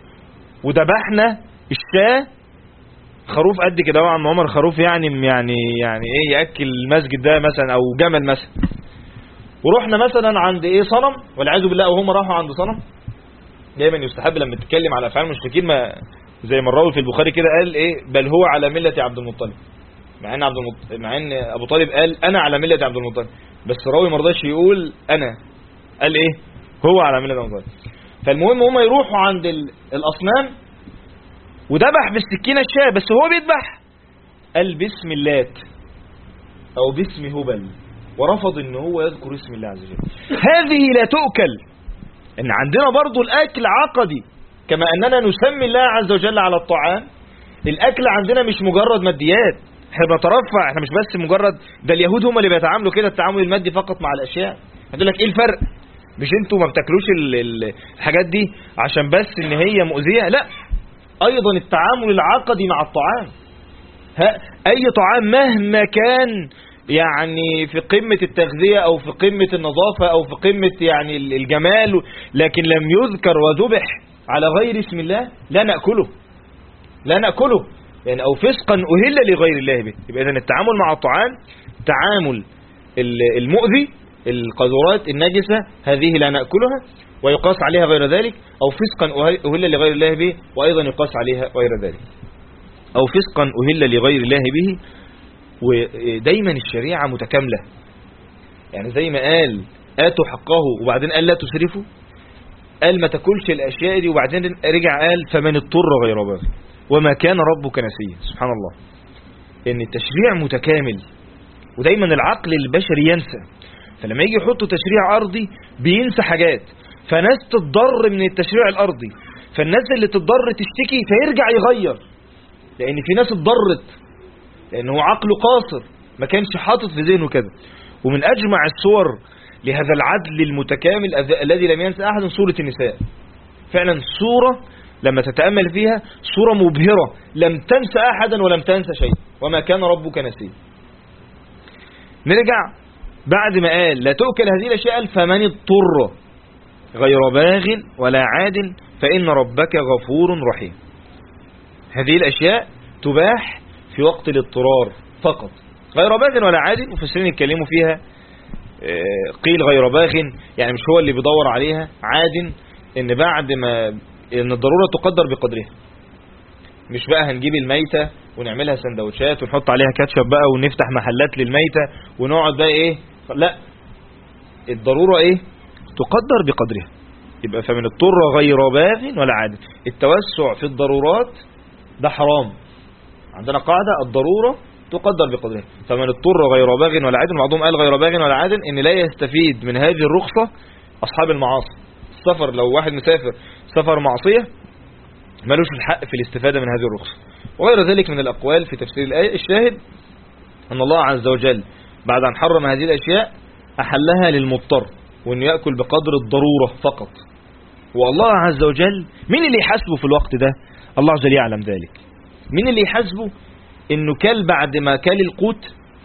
Speaker 1: وذبحنا الشاة، خروف قد كده يا عم عمر، خروف يعني ايه ياكل المسجد ده مثلا، او جمل مثلا، ورحنا مثلا عند ايه صنم والعياذ بالله، وهم راحوا عند صنم. دايما يستحب لما تتكلم على افعال المشركين، ما زي ما الراوي في البخاري كده قال ايه، بل هو على مله عبد المطلب، مع ان ابو طالب قال انا على مله عبد المطلب، بس الراوي ما رضاش يقول انا، قال ايه هو على مله عبد المطلب. فالمهم هم يروحوا عند الاصنام وذبح بالسكينه الشاة، بس هو بيذبح قال باسم اللات او باسم هبل، ورفض ان هو يذكر اسم الله عز وجل. هذه لا تؤكل. ان عندنا برضو الاكل عقدي، كما اننا نسمي الله عز وجل على الطعام. الاكل عندنا مش مجرد ماديات، احنا بنترفع، احنا مش بس مجرد، ده اليهود هم اللي بيتعاملوا كده التعامل المادي فقط مع الاشياء. هتقول لك ايه الفرق؟ مش انتوا ما بتاكلوش الحاجات دي عشان بس ان هي مؤذيه؟ لا، ايضا التعامل العقدي مع الطعام. اي طعام مهما كان يعني في قمة التغذية او في قمة النظافة او في قمة يعني الجمال، لكن لم يذكر وذبح على غير اسم الله لا نأكله يعني، او فسقا أهل لغير الله به. يبقى اذن التعامل مع الطعام تعامل المؤذي، القاذورات النجسة هذه لا نأكلها، ويقاس عليها غير ذلك، أو فسقا أهل لغير الله به وأيضا يقاس عليها غير ذلك، أو فسقا أهل لغير الله به. ودايما الشريعة متكاملة، يعني زي ما قال آتوا حقه وبعدين قال لا تسرفوا، قال ما تاكلش الأشياء دي وبعدين رجع قال فمن اضطر غير باغ وما كان ربك نسيا. سبحان الله، ان التشريع متكامل، ودايما العقل البشري ينسى، فلما يجي يحطوا تشريع أرضي بينسى حاجات، فناس تتضر من التشريع الأرضي، فالناس اللي تتضر تشتكي فيرجع يغير، لأن في ناس اتضرت لأنه عقله قاصر ما كانش حاطط في ذهنه كده. ومن أجمع الصور لهذا العدل المتكامل الذي لم ينسى أحد سورة النساء. فعلا صورة لما تتأمل فيها صورة مبهرة، لم تنسى أحدا ولم تنسى شيء، وما كان ربك نسيا. نرجع بعد ما قال لا تؤكل هذه الأشياء فمن اضطر غير باغ ولا عاد فإن ربك غفور رحيم. هذه الأشياء تباح في وقت الاضطرار فقط، غير باغ ولا عاد. مفسرين يتكلموا فيها، قيل غير باغ يعني مش هو اللي بيدور عليها، عاد ان بعد ما ان الضرورة تقدر بقدرها، مش بقى هنجيب الميتة ونعملها سندوتشات ونحط عليها كاتشب بقى ونفتح محلات للميتة ونقعد بقى ايه، لا، الضرورة ايه تقدر بقدرها. يبقى فمن اضطر غير باغ ولا عاد. التوسع في الضرورات ده حرام، عندنا قاعدة الضرورة تقدر بقدرها. فمن اضطر غير باغ ولا عاد، بعضهم قال غير باغ ولا عاد ان لا يستفيد من هذه الرخصة اصحاب المعاصي. السفر لو واحد مسافر سفر معصية ملوش الحق في الاستفادة من هذه الرخصة. وغير ذلك من الأقوال في تفسير الآية. الشاهد أن الله عز وجل بعد أن حرم هذه الأشياء أحلها للمضطر، وأنه يأكل بقدر الضرورة فقط. والله عز وجل مين اللي يحاسبه في الوقت ده؟ الله عز وجل يعلم ذلك. مين اللي يحاسبه؟ أنه كل بعد ما كل القوت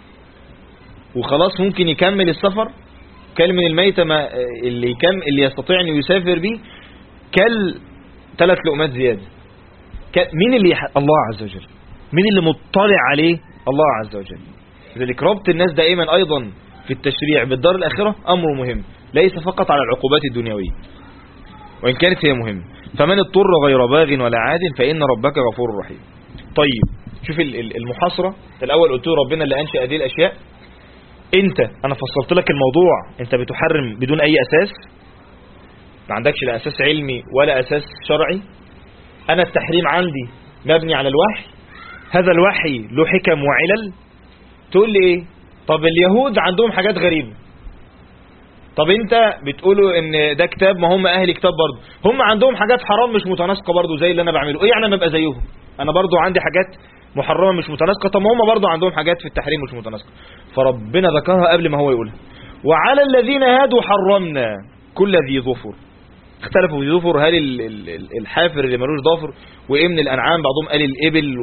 Speaker 1: وخلاص ممكن يكمل السفر، كل من الميتة ما اللي يستطيع أن يسافر به، كل 3 لقمات زيادة. مين اللي الله عز وجل، مين اللي مطلع عليه؟ الله عز وجل. لذلك ربط الناس دائما أيضا في التشريع بالدار الآخرة أمر مهم، ليس فقط على العقوبات الدنيوية وإن كانت هي مهمة. فمن اضطر غير باغ ولا عاد فإن ربك غفور رحيم. طيب شوف المحاصرة. الأول قلت له ربنا اللي أنشأ هذه الأشياء، أنا فصلت لك الموضوع، أنت بتحرم بدون أي أساس، ما عندكش لا أساس علمي ولا أساس شرعي. أنا التحريم عندي مبني على الوحي، هذا الوحي له حكم وعلل. تقول لي إيه؟ طب اليهود عندهم حاجات غريبة، طب أنت بتقولوا إن ده كتاب، ما هم أهل كتاب برضو، هم عندهم حاجات حرام مش متناسقة برضو زي اللي أنا بعمله، إيه يعني أنا أبقى زيهم؟ أنا برضو عندي حاجات محرمة مش متناسقة، طب هم برضو عندهم حاجات في التحريم مش متناسقة. فربنا ذكرها قبل ما هو يقولها. وعلى الذين هادوا حرمنا كل ذي ظفر. اختلفوا في ظفر، هل الحافر اللي ملوش ظفر، وايه من الانعام؟ بعضهم قال الابل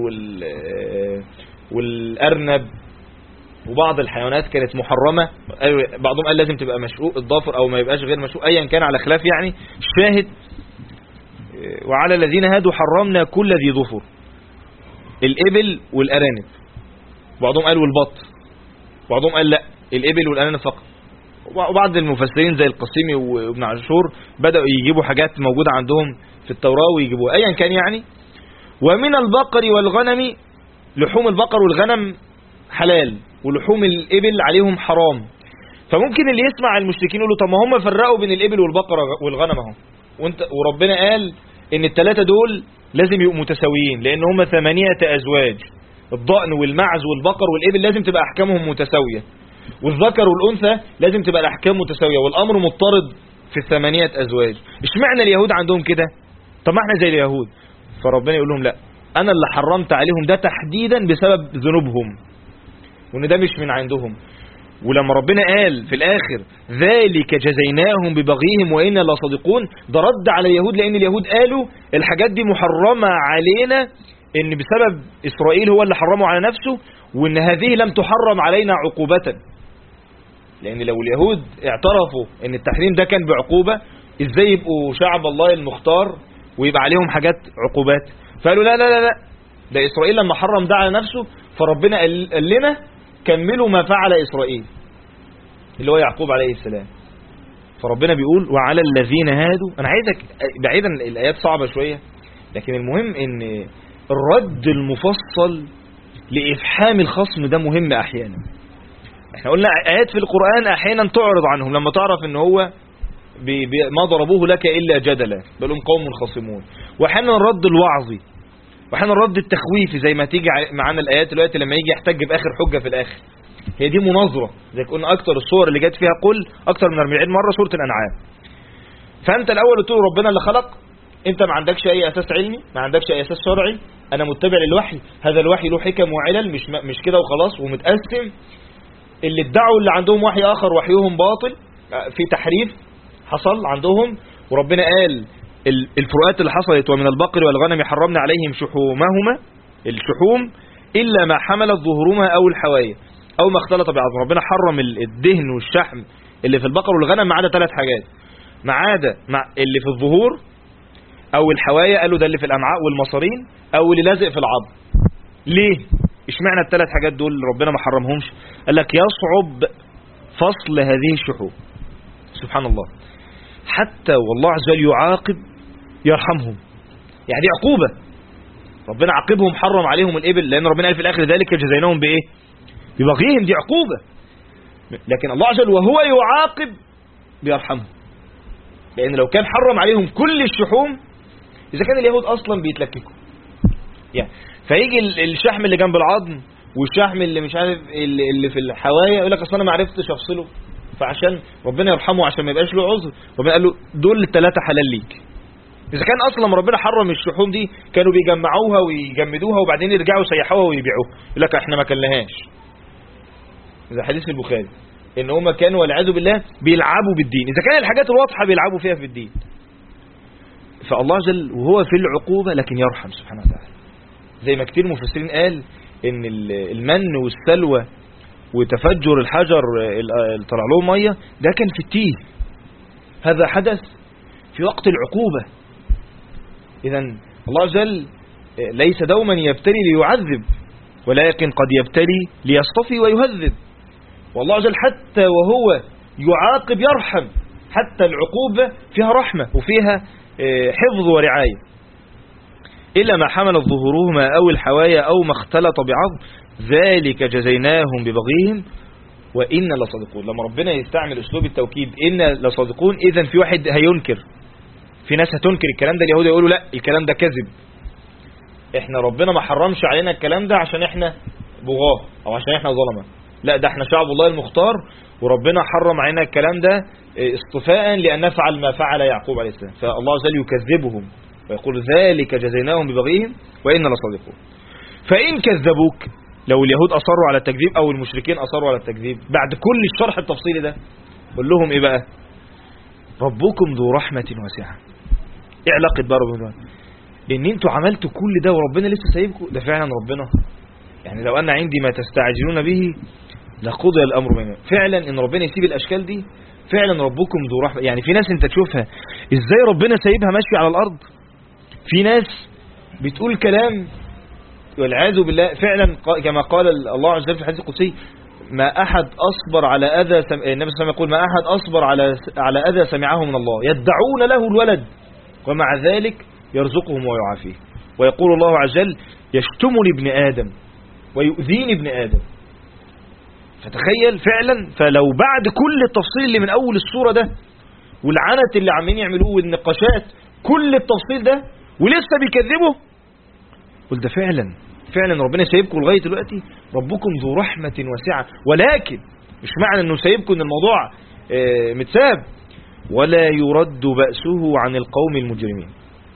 Speaker 1: والارنب وبعض الحيوانات كانت محرمة، بعضهم قال لازم تبقى مشقوق الظفر او ما يبقاش غير مشقوق، ايا كان على خلاف يعني. الشاهد وعلى الذين هادوا حرمنا كل ذي ظفر، الابل والارانب. بعضهم قال والبط، بعضهم قال لا الابل والارانب فقط. وبعض المفسرين زي القاسمي وابن عاشور بدأوا يجيبوا حاجات موجودة عندهم في التوراة ويجيبوها، ايا كان يعني. ومن البقر والغنم، لحوم البقر والغنم حلال ولحوم الابل عليهم حرام. فممكن اللي يسمع المشركين يقولوا طب ما هم فرقوا بين الابل والبقر والغنم اهو، وربنا قال ان الثلاثه دول لازم يبقوا متساويين لان هم 8 ازواج، الضأن والمعز والبقر والابل لازم تبقى احكامهم متساويه، والذكر والانثى لازم تبقى الاحكام متساويه، والامر مضطرد في 8 ازواج. اشمعنى اليهود عندهم كده؟ طب ما احنا زي اليهود. فربنا يقول لهم لا، انا اللي حرمت عليهم ده تحديدا بسبب ذنوبهم، وان ده مش من عندهم. ولما ربنا قال في الاخر ذلك جزيناهم ببغيهم وإنا لصادقون، ده رد على اليهود، لان اليهود قالوا الحاجات دي محرمة علينا ان بسبب اسرائيل هو اللي حرمه على نفسه، وان هذه لم تحرم علينا عقوبة. لان لو اليهود اعترفوا ان التحريم ده كان بعقوبة، ازاي يبقوا شعب الله المختار ويبقى عليهم حاجات عقوبات؟ فقالوا لا لا لا لا، ده اسرائيل لما حرم ده على نفسه، فربنا قال لنا كملوا ما فعل إسرائيل اللي هو يعقوب عليه السلام. فربنا بيقول وعلى الذين هادوا. انا عايزك بعيدا، الايات صعبة شوية، لكن المهم ان الرد المفصل لإفحام الخصم ده مهم احيانا. احنا قلنا ايات في القرآن احيانا تعرض عنهم لما تعرف ان هو ما ضربوه لك الا جدلا بل هم قوم خصمون، واحيانا الرد الوعظي، واحيانا الرد التخويفي زي ما تيجي معانا الايات دلوقتي لما يجي يحتج باخر حجة في الاخر. هي دي مناظرة، زي قلنا اكتر الصور اللي جت فيها قل اكتر من 40 مرة سورة الانعام. فانت الاول تقول ربنا اللي خلق، انت ما عندكش اي اساس علمي، ما عندكش اي اساس شرعي، انا متبع للوحي، هذا الوحي له حكم وعلل، مش كده وخلاص ومتقسم. اللي ادعوا اللي عندهم وحي اخر وحيهم باطل، في تحريف حصل عندهم. وربنا قال الفروقات اللي حصلت ومن البقر والغنم حرمنا عليهم شحومهما، الشحوم الا ما حملت ظهورهما او الحوايا او ما اختلط بعظم. ربنا حرم الدهن والشحم اللي في البقر والغنم ما عدا 3 حاجات، ما عدا اللي في الظهور او الحوايا، قالوا ده اللي في الامعاء والمصارين او اللي لازق في العظم. ليه اشمعنى ال3 حاجات دول ربنا ما حرمهمش؟ قال لك يصعب فصل هذه الشحوم. سبحان الله، حتى والله عز وجل يعاقب يرحمهم، يعني دي عقوبة. ربنا عاقبهم حرم عليهم الإبل، لأن ربنا قال في الآخر ذلك جزيناهم بإيه؟ ببغيهم، دي عقوبة. لكن الله عز وجل وهو يعاقب بيرحمهم، لأن لو كان حرم عليهم كل الشحوم، إذا كان اليهود أصلا بيتلككوا يعني، فيجي الشحم اللي جنب العظم والشحم اللي مش عارف اللي في الحوايا يقول لك أصلا أنا ما عرفتش أفصله، فعشان ربنا يرحمه عشان ما يبقاش له عذر ربنا قال له دول ال3 حلال ليك. إذا كان أصلا ربنا حرم الشحوم دي كانوا بيجمعوها ويجمدوها وبعدين يرجعوا يسيحوها ويبيعوها، يقول لك احنا ما كلناهاش. إذا حديث في البخاري إن هم كانوا والعياذ بالله بيلعبوا بالدين، إذا كان الحاجات الواضحة بيلعبوا فيها في الدين. فالله جل وهو في العقوبة لكن يرحم سبحانه وتعالى، زي ما كتير مفسرين قال إن المن والسلوى وتفجر الحجر اللي طلع له ميه ده كان في التيه، هذا حدث في وقت العقوبة. إذا الله عز وجل ليس دوما يبتلي ليعذب، ولكن قد يبتلي ليصطفي ويهذب. والله عز وجل حتى وهو يعاقب يرحم، حتى العقوبة فيها رحمة وفيها حفظ ورعاية. إلا ما حملت ظهورهما أو الحوايا أو ما اختلط بعظم ذلك جزيناهم ببغيهم وإنا لصادقون. لما ربنا يستعمل أسلوب التوكيد إنا لصادقون، إذن في واحد هينكر، في ناس هتنكر الكلام ده. اليهود يقولوا لا الكلام ده كذب، احنا ربنا ما حرمش علينا الكلام ده عشان احنا بغاه او عشان احنا ظلمة، لا ده احنا شعب الله المختار وربنا حرم علينا الكلام ده اصطفاء لأن نفعل ما فعل يعقوب عليه السلام. فالله عز وجل يكذبهم ويقول ذلك جزيناهم ببغيهم وإنا لصادقون. فإن كذبوك، لو اليهود أصروا على التكذيب أو المشركين أصروا على التكذيب بعد كل الشرح التفصيلي ده، قل لهم إيه بقى؟ ربكم ذو رحمة واسعة. إيه علاقة بقى ربنا؟ إن أنتوا عملتوا كل ده وربنا لسه سايبكم؟ ده فعلا ربنا يعني لو أن عندي ما تستعجلون به لقضي الأمر بينهم. فعلا إن ربنا يسيب الأشكال دي، فعلا ربكم ذو رحمة. يعني في ناس أنت تشوفها إزاي ربنا سايبها ماشية على الأرض، في ناس بتقول كلام والعياذ بالله فعلا كما قال الله عز وجل في الحديث القدسي ما أحد أصبر على أذى النبي صلى الله عليه وسلم يقول ما أحد أصبر على أذى سمعه من الله، يدعون له الولد ومع ذلك يرزقهم ويعافيه. ويقول الله عز وجل يشتمني ابن آدم ويؤذيني ابن آدم. فتخيل فعلا، فلو بعد كل التفصيل اللي من أول السورة ده والعنت اللي عمالين يعملوه والنقاشات كل التفصيل ده ولسه بيكذبوا، قل ده فعلا ربنا سايبكم لغاية دلوقتي. ربكم ذو رحمة واسعة، ولكن مش معنى انه سايبكم ان الموضوع متساب. ولا يرد بأسه عن القوم المجرمين.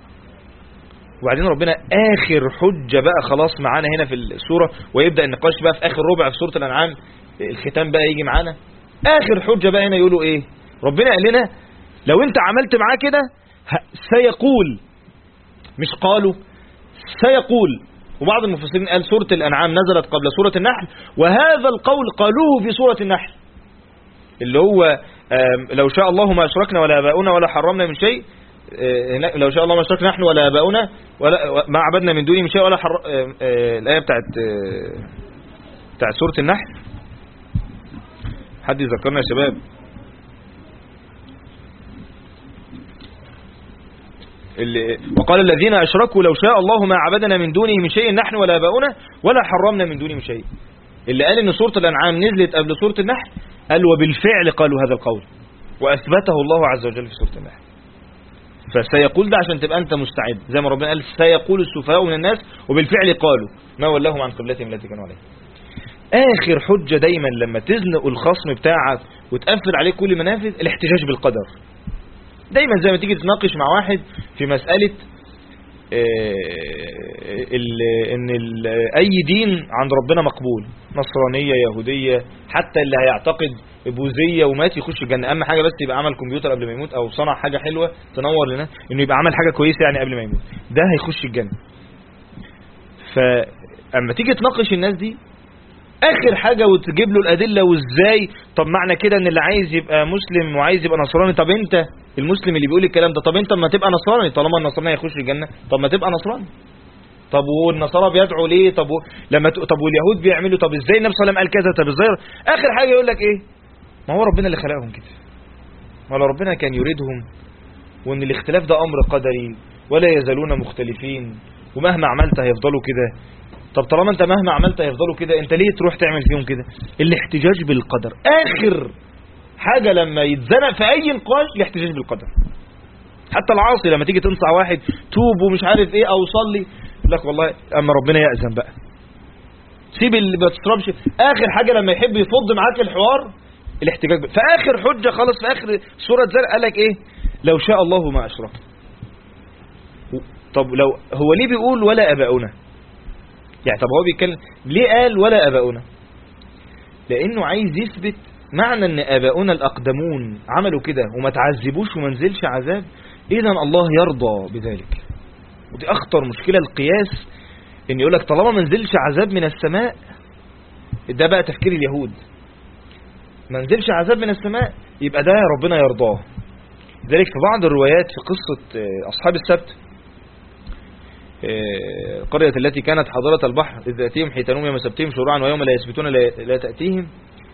Speaker 1: وبعدين ربنا آخر حجة بقى خلاص معانا هنا في السورة، ويبدأ النقاش بقى في آخر ربع في سورة الأنعام، الختام بقى يجي معانا. آخر حجة بقى هنا يقولوا إيه؟ ربنا قال لنا لو أنت عملت معاه كده سيقول، مش قالوا، سيقول. وبعض المفسرين قال سورة الأنعام نزلت قبل سورة النحل، وهذا القول قالوه في سورة النحل اللي هو لو شاء الله ما أشركنا ولا آباؤنا ولا حرمنا من شيء، لو شاء الله ما أشركنا نحن ولا آباؤنا ولا ما عبدنا من دونه من شيء ولا الآية بتاعت سورة النحل. حد يذكرنا يا شباب؟ وقال الذين أشركوا لو شاء الله ما عبدنا من دونه من شيء نحن ولا آباؤنا ولا حرمنا من دونه من شيء. اللي قال ان سورة الأنعام نزلت قبل سورة النحل قال وبالفعل قالوا هذا القول وأثبته الله عز وجل في سورة النحل. فسيقول ده عشان تبقى أنت مستعد، زي ما ربنا قال سيقول السفهاء من الناس وبالفعل قالوا ما ولاهم عن قبلتهم التي كانوا عليها. آخر حجة دايما لما تزنق الخصم بتاعك وتقفل عليه كل منافذ الاحتجاج بالقدر. دايما زي ما تيجي تناقش مع واحد في مسألة ان اي دين عند ربنا مقبول، نصرانية يهودية، حتى اللي هيعتقد بوذية ومات يخش الجنة، اهم حاجة بس يبقى عمل كمبيوتر قبل ما يموت او صنع حاجة حلوة تنور لنا، انه يبقى عمل حاجة كويسة يعني قبل ما يموت، ده هيخش الجنة. فاما تيجي تناقش الناس دي اخر حاجة وتجيب له الادلة وازاي، طب معنى كده ان اللي عايز يبقى مسلم وعايز يبقى نصراني، طب انت المسلم اللي بيقول الكلام ده، طب انت ما تبقى نصراني طالما النصراني هيخش الجنة، طب ما تبقى نصراني. طب والنصارى بيدعوا ليه؟ طب طب واليهود بيعملوا، طب ازاي النبي صلى الله عليه وسلم قال كذا؟ طب ازاي اخر حاجة يقول لك ايه؟ ما هو ربنا اللي خلقهم كده، ولا ربنا كان يريدهم، وان الاختلاف ده امر قدري ولا يزالون مختلفين ومهما عملت هيفضلوا كده. طب طالما انت مهما عملت هيفضلوا كده، انت ليه تروح تعمل فيهم كده؟ الاحتجاج بالقدر اخر حاجة لما يتزنق في اي نقاش، الاحتجاج بالقدر. حتى العاصي لما تيجي تنصح واحد توب ومش عارف ايه او صلي، يقول لك والله اما ربنا يأذن بقى، سيب اللي ما تشربش. اخر حاجة لما يحب يفض معاك الحوار الاحتجاج فاخر حجة خالص في اخر سورة زرق قال لك ايه؟ لو شاء الله ما اشرك. طب لو هو ليه بيقول ولا اباؤنا؟ يعني طب هو بيتكلم ليه قال ولا اباؤنا؟ لانه عايز يثبت معنى ان اباؤنا الاقدمون عملوا كده وما تعذبوش وما نزلش عذاب، اذا الله يرضى بذلك. ودي اخطر مشكلة القياس، ان يقول لك طالما ما نزلش عذاب من السماء، ده بقى تفكير اليهود، ما نزلش عذاب من السماء يبقى ده ربنا يرضاه. ذلك في بعض الروايات في قصة اصحاب السبت، القرية التي كانت حاضرة البحر إذ تأتيهم حيتانهم يوم سبتهم شرعا ويوم لا يسبتون لا تأتيهم.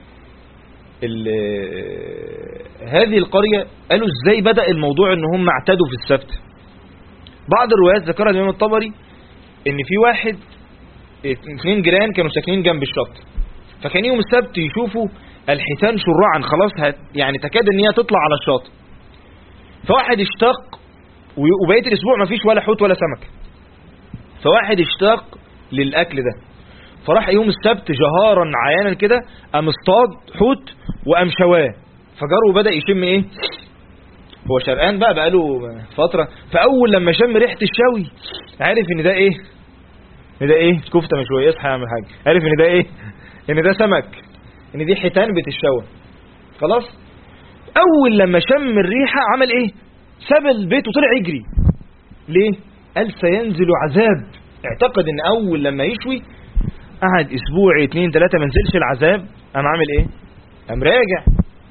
Speaker 1: هذه القرية قالوا ازاي بدأ الموضوع ان هم اعتدوا في السبت. بعض الروايات ذكرها الإمام الطبري ان في واحد 2 جيران كانوا ساكنين جنب الشط، فكان يوم السبت يشوفوا الحيتان شرعا خلاص يعني تكاد ان هي تطلع على الشاطئ، فواحد اشتاق وبقية الاسبوع ما فيش ولا حوت ولا سمك، فواحد اشتاق للأكل ده، فراح يوم السبت جهارا عيانا كده قام اصطاد حوت وقام شواه، فجاره بدأ يشم ايه، هو شرقان بقاله فترة، فأول لما شم ريحة الشوي عارف ان ده ايه، ان ده ايه كفتة مشوية، يصحى يعمل حاجة، عارف ان ده ايه، ان ده سمك، ان دي حيتان بتشوى. خلاص أول لما شم الريحة عمل ايه، ساب البيت وطلع يجري. ليه؟ قال سينزل عذاب. اعتقد ان اول لما يشوي قعد اسبوع 2 3 ما نزلش العذاب، قام عامل ايه، قام راجع،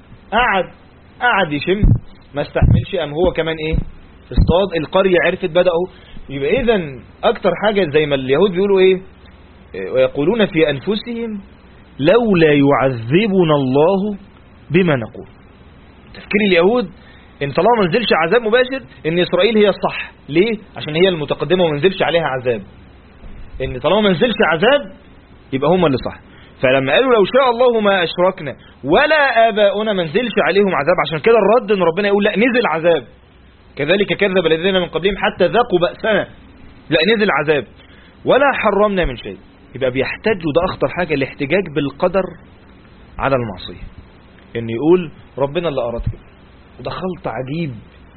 Speaker 1: قعد يشم ما استحملش، قام هو كمان ايه اصطاد. القرية عرفت بدأوا. يبقى اذا اكتر حاجة زي ما اليهود بيقولوا ايه، ويقولون في انفسهم لولا يعذبنا الله بما نقول. تفكير اليهود ان طالما ما نزلش عذاب مباشر ان اسرائيل هي الصح. ليه؟ عشان هي المتقدمة وما نزلش عليها عذاب. ان طالما ما نزلش عذاب يبقى هم اللي صح. فلما قالوا لو شاء الله ما اشركنا ولا اباؤنا ما نزلش عليهم عذاب، عشان كده الرد ان ربنا يقول لا نزل عذاب، كذلك كذب الذين من قبلهم حتى ذاقوا بأسنا، لا نزل عذاب ولا حرمنا من شيء. يبقى بيحتاج، وده اخطر حاجة، الاحتجاج بالقدر على المعصية، ان يقول ربنا اللي اراد كده. وده خلط عجيب،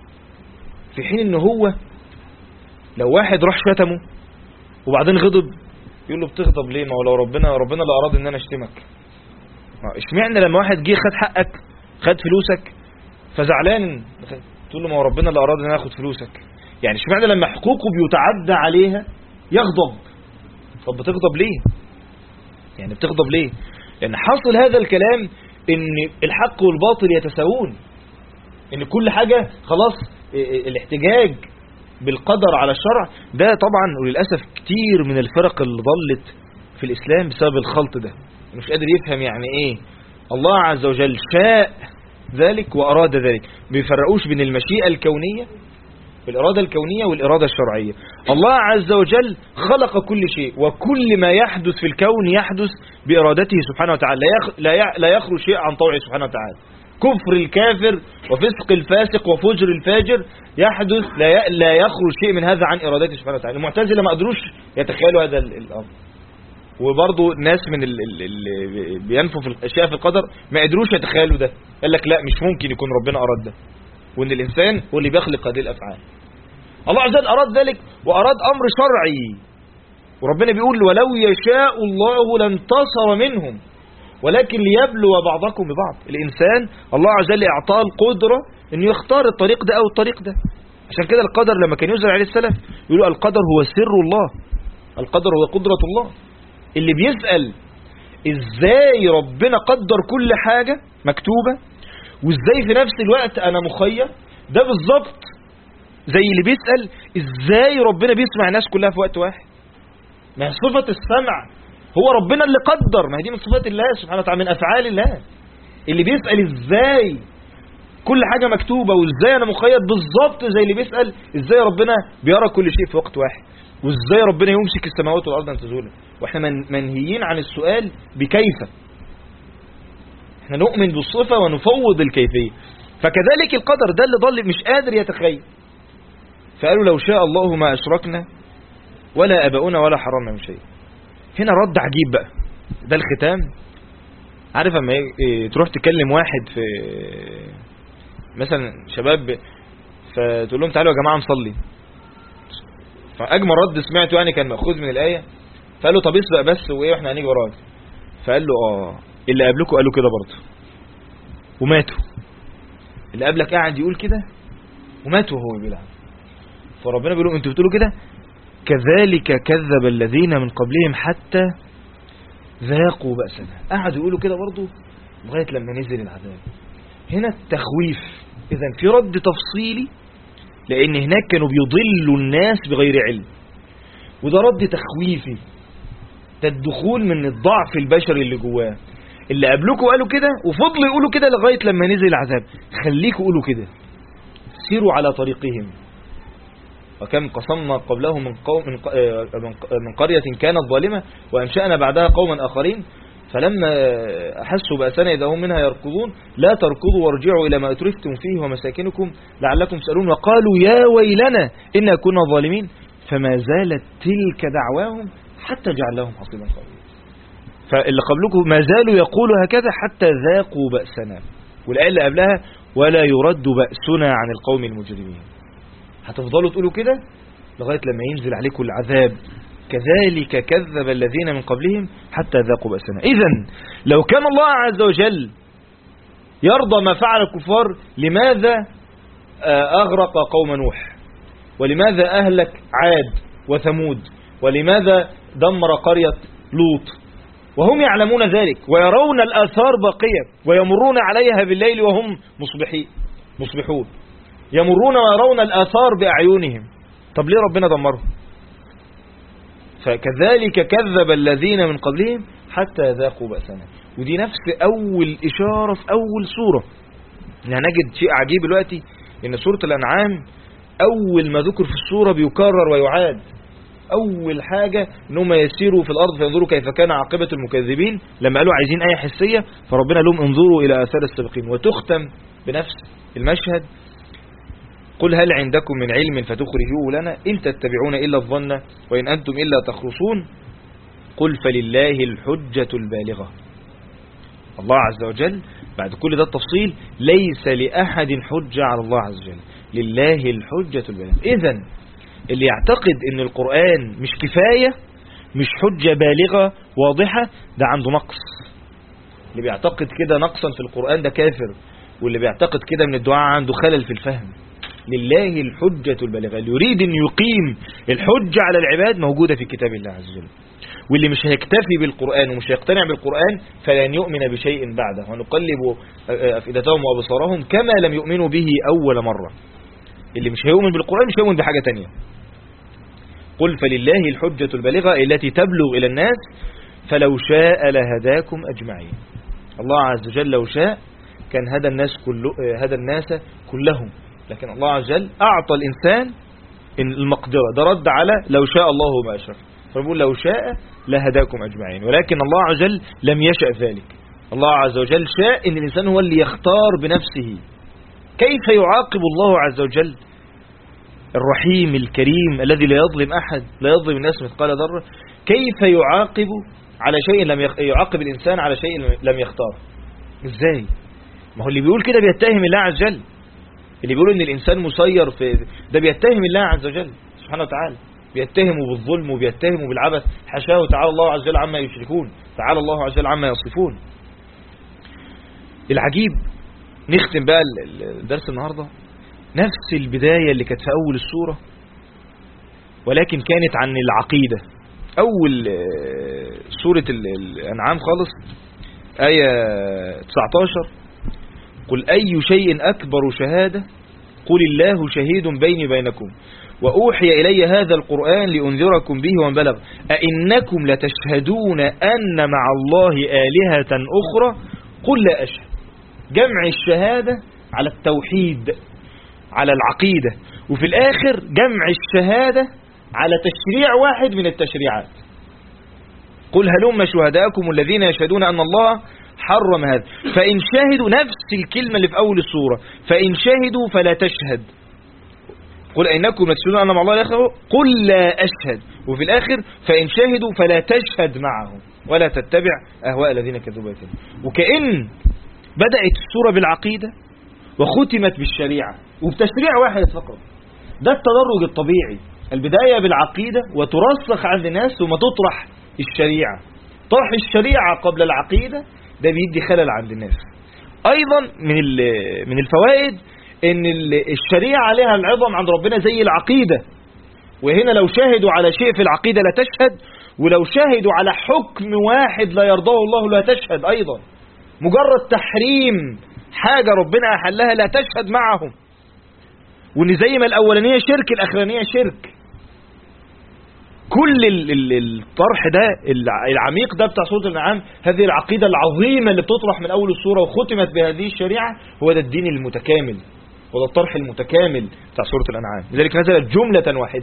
Speaker 1: في حين ان هو لو واحد راح شتمه وبعدين غضب يقول له بتغضب ليه؟ ما هو لو ربنا اللي اراد ان انا اشتمك. اشمعنى لما واحد جه خد حقك، خد فلوسك فزعلان تقول له ما هو ربنا اللي اراد ان انا اخد فلوسك؟ يعني اشمعنى لما حقوقه بيتعدى عليها يغضب؟ طب بتغضب ليه؟ يعني بتغضب ليه؟ لان حاصل هذا الكلام ان الحق والباطل يتساوون، ان كل حاجة خلاص. الاحتجاج بالقدر على الشرع ده طبعا وللأسف كتير من الفرق اللي ضلت في الإسلام بسبب الخلط ده، مش قادر يفهم يعني ايه الله عز وجل شاء ذلك وأراد ذلك. بيفرقوش بين المشيئة الكونية في الإرادة الكونية والإرادة الشرعية. الله عز وجل خلق كل شيء، وكل ما يحدث في الكون يحدث بإرادته سبحانه وتعالى، لا يخرج شيء عن طوعه سبحانه وتعالى. كفر الكافر وفسق الفاسق وفجر الفاجر يحدث، لا يخرج شيء من هذا عن إرادته سبحانه وتعالى. المعتزلة ما قدروش يتخيلوا هذا الأمر، وبرضه ناس من اللي بينفوا في الأشياء في القدر ما قدروش يتخيلوا ده. قال لك لا، مش ممكن يكون ربنا أراد ده، وإن الإنسان هو اللي بيخلق هذه الأفعال. الله عز وجل أراد ذلك، وأراد أمر شرعي، وربنا بيقول ولو يشاء الله لانتصر منهم ولكن ليبلو بعضكم ببعض. الإنسان الله عز وجل أعطاه القدرة إنه يختار الطريق ده أو الطريق ده. عشان كده القدر لما كان ينزل عليه السلف يقولوا القدر هو سر الله، القدر هو قدرة الله. اللي بيسأل إزاي ربنا قدر كل حاجة مكتوبة وإزاي في نفس الوقت أنا مخير، ده بالظبط زي اللي بيسأل إزاي ربنا بيسمع الناس كلها في وقت واحد. ما هي صفة السمع هو ربنا اللي قدر، ما هي دي من صفات الله سبحانه وتعالى، من أفعال الله. اللي بيسأل إزاي كل حاجة مكتوبة وإزاي أنا مخير، بالظبط زي اللي بيسأل إزاي ربنا بيرى كل شيء في وقت واحد، وإزاي ربنا يمسك السماوات والأرض أن تزولا. وإحنا منهيين عن السؤال بكيف، إحنا نؤمن بالصفة ونفوض الكيفية. فكذلك القدر ده اللي ضل مش قادر يتخيل، فقالوا لو شاء الله ما أشركنا ولا أباؤنا ولا حرمنا من شيء. هنا رد عجيب بقى، ده الختام. عارف اما تروح تكلم واحد في مثلا شباب فتقول لهم تعالوا يا جماعة نصلي، فأجمل رد سمعته يعني كان مأخوذ من الآية، فقال له طب اسبق بس وإيه واحنا هنيجي وراك. فقال له اللي قبلكم قالوا كده برضه وماتوا، اللي قبلك قاعد يقول كده وماتوا وهو بيلعب. فربنا بيقول لهم انتوا بتقولوا كده كذلك كذب الذين من قبلهم حتى ذاقوا بأسنا. قعدوا يقولوا كده برضه لغاية لما نزل العذاب. هنا التخويف، إذن في رد تفصيلي، لأن هناك كانوا بيضلوا الناس بغير علم، وده رد تخويفي، ده الدخول من الضعف البشري اللي جواه. اللي قبلكم قالوا كده وفضلوا يقولوا كده لغاية لما نزل العذاب، خليكوا قولوا كده، سيروا على طريقهم. وكم قصمنا قبلهم من قرية كانت ظالمة وأنشأنا بعدها قوما آخرين فلما أحسوا بأسنا إذا هم منها يركضون لا تركضوا وارجعوا إلى ما أترفتم فيه ومساكنكم لعلكم تسألون وقالوا يا ويلنا إنا كنا ظالمين فما زالت تلك دعواهم حتى جعلهم حصيدا خالدا. فاللي قبلكم ما زالوا يقولوا هكذا حتى ذاقوا بأسنا، والآية اللي قبلها ولا يرد بأسنا عن القوم المجرمين. هتفضلوا تقولوا كده لغاية لما ينزل عليكم العذاب. كذلك كذب الذين من قبلهم حتى ذاقوا بأسنا. إذن لو كان الله عز وجل يرضى ما فعل الكفار، لماذا أغرق قوم نوح؟ ولماذا أهلك عاد وثمود؟ ولماذا دمر قرية لوط؟ وهم يعلمون ذلك ويرون الآثار باقية ويمرون عليها بالليل وهم مصبحون، يمرون ويرون الآثار بأعينهم. طب ليه ربنا دمرهم؟ فكذلك كذب الذين من قبلهم حتى ذاقوا بأسنا. ودي نفس أول إشارة في أول سورة. هنجد شيء عجيب دلوقتي إن سورة الأنعام أول ما ذكر في السورة بيكرر ويعاد. أول حاجة إنهم يسيروا في الأرض فينظروا كيف كان عاقبة المكذبين، لما قالوا عايزين أي حسية فربنا لهم انظروا إلى آثار السابقين. وتختم بنفس المشهد قل هل عندكم من علم فتخرجوه لنا إن تتبعون إلا الظن وإن أنتم إلا تخرصون قل فلله الحجة البالغة. الله عز وجل بعد كل ده التفصيل ليس لأحد حجة على الله عز وجل، لله الحجة البالغة. إذن اللي يعتقد ان القرآن مش كفاية مش حجة بالغة واضحة ده عنده نقص. اللي بيعتقد كده نقصا في القرآن ده كافر، واللي بيعتقد كده من الدعاء عنده خلل في الفهم. لله الحجة البالغة، اللي يريد ان يقيم الحجة على العباد موجودة في كتاب الله عز وجل. واللي مش هيكتفي بالقرآن ومش هيقتنع بالقرآن فلن يؤمن بشيء بعده، ونقلب أفئدتهم وأبصارهم كما لم يؤمنوا به أول مرة. اللي مش هيؤمن بالقرآن مش هيؤمن بحاجة تانية. قل فلله الحجة البالغة التي تبلغ إلى الناس فلو شاء لهداكم أجمعين. الله عز وجل لو شاء كان هدى الناس كلهم، لكن الله عز وجل أعطى الإنسان المقدرة. ده رد على لو شاء الله ما أشرك. فبقول لو شاء لهداكم أجمعين، ولكن الله عز وجل لم يشأ ذلك. الله عز وجل شاء أن الإنسان هو اللي يختار بنفسه. كيف يعاقب الله عز وجل الرحيم الكريم الذي لا يظلم أحد، لا يظلم الناس مثقال ذرة، كيف يعاقب على شيء يعاقب الإنسان على شيء لم يختار؟ إزاي؟ ما هو اللي بيقول كده بيتهم الله عز وجل. اللي بيقول ان الإنسان مسير ده بيتهم الله عز وجل سبحانه وتعالى، بيتهمه بالظلم وبيتهمه بالعبث. حاشاه تعالى الله عز وجل عما يشركون، تعالى الله عز وجل عما يصفون. العجيب، نختم بقى الدرس النهاردة، نفس البداية اللي كانت في أول السورة، ولكن كانت عن العقيدة. أول سورة الأنعام خالص، آية 19: قل أي شيء أكبر شهادة قل الله شهيد بيني بينكم وأوحي إلي هذا القرآن لأنذركم به ومن بلغ أئنكم لتشهدون أن مع الله آلهة أخرى قل لا أشهد. جمع الشهادة على التوحيد، على العقيدة، وفي الآخر جمع الشهادة على تشريع واحد من التشريعات. قل هلم شهداءكم الذين يشهدون أن الله حرم هذا فإن شهدوا، نفس الكلمة اللي في أول السورة، فإن شهدوا فلا تشهد. قل إنكم تشهدون أن مع الله آلهة قل لا أشهد. وفي الآخر فإن شهدوا فلا تشهد معهم ولا تتبع أهواء الذين كذبوا بآياتنا. وكأن بدأت السورة بالعقيدة وختمت بالشريعة وبتشريع واحد فقط. ده التدرج الطبيعي، البداية بالعقيدة وترسخ عند الناس ثم تطرح الشريعة. طرح الشريعة قبل العقيدة ده بيدي خلل عند الناس. أيضا من الفوائد ان الشريعة عليها العظم عند ربنا زي العقيدة. وهنا لو شاهدوا على شيء في العقيدة لا تشهد، ولو شاهدوا على حكم واحد لا يرضاه الله لا تشهد أيضا. مجرد تحريم حاجة ربنا أحلها لا تشهد معهم. وان زي ما الأولانية شرك الأخرانية شرك. كل الطرح ده العميق ده بتاع سورة الأنعام، هذه العقيدة العظيمة اللي بتطرح من أول السورة وختمت بهذه الشريعة، هو ده الدين المتكامل، وده الطرح المتكامل بتاع سورة الأنعام. لذلك نزلت جملة واحدة: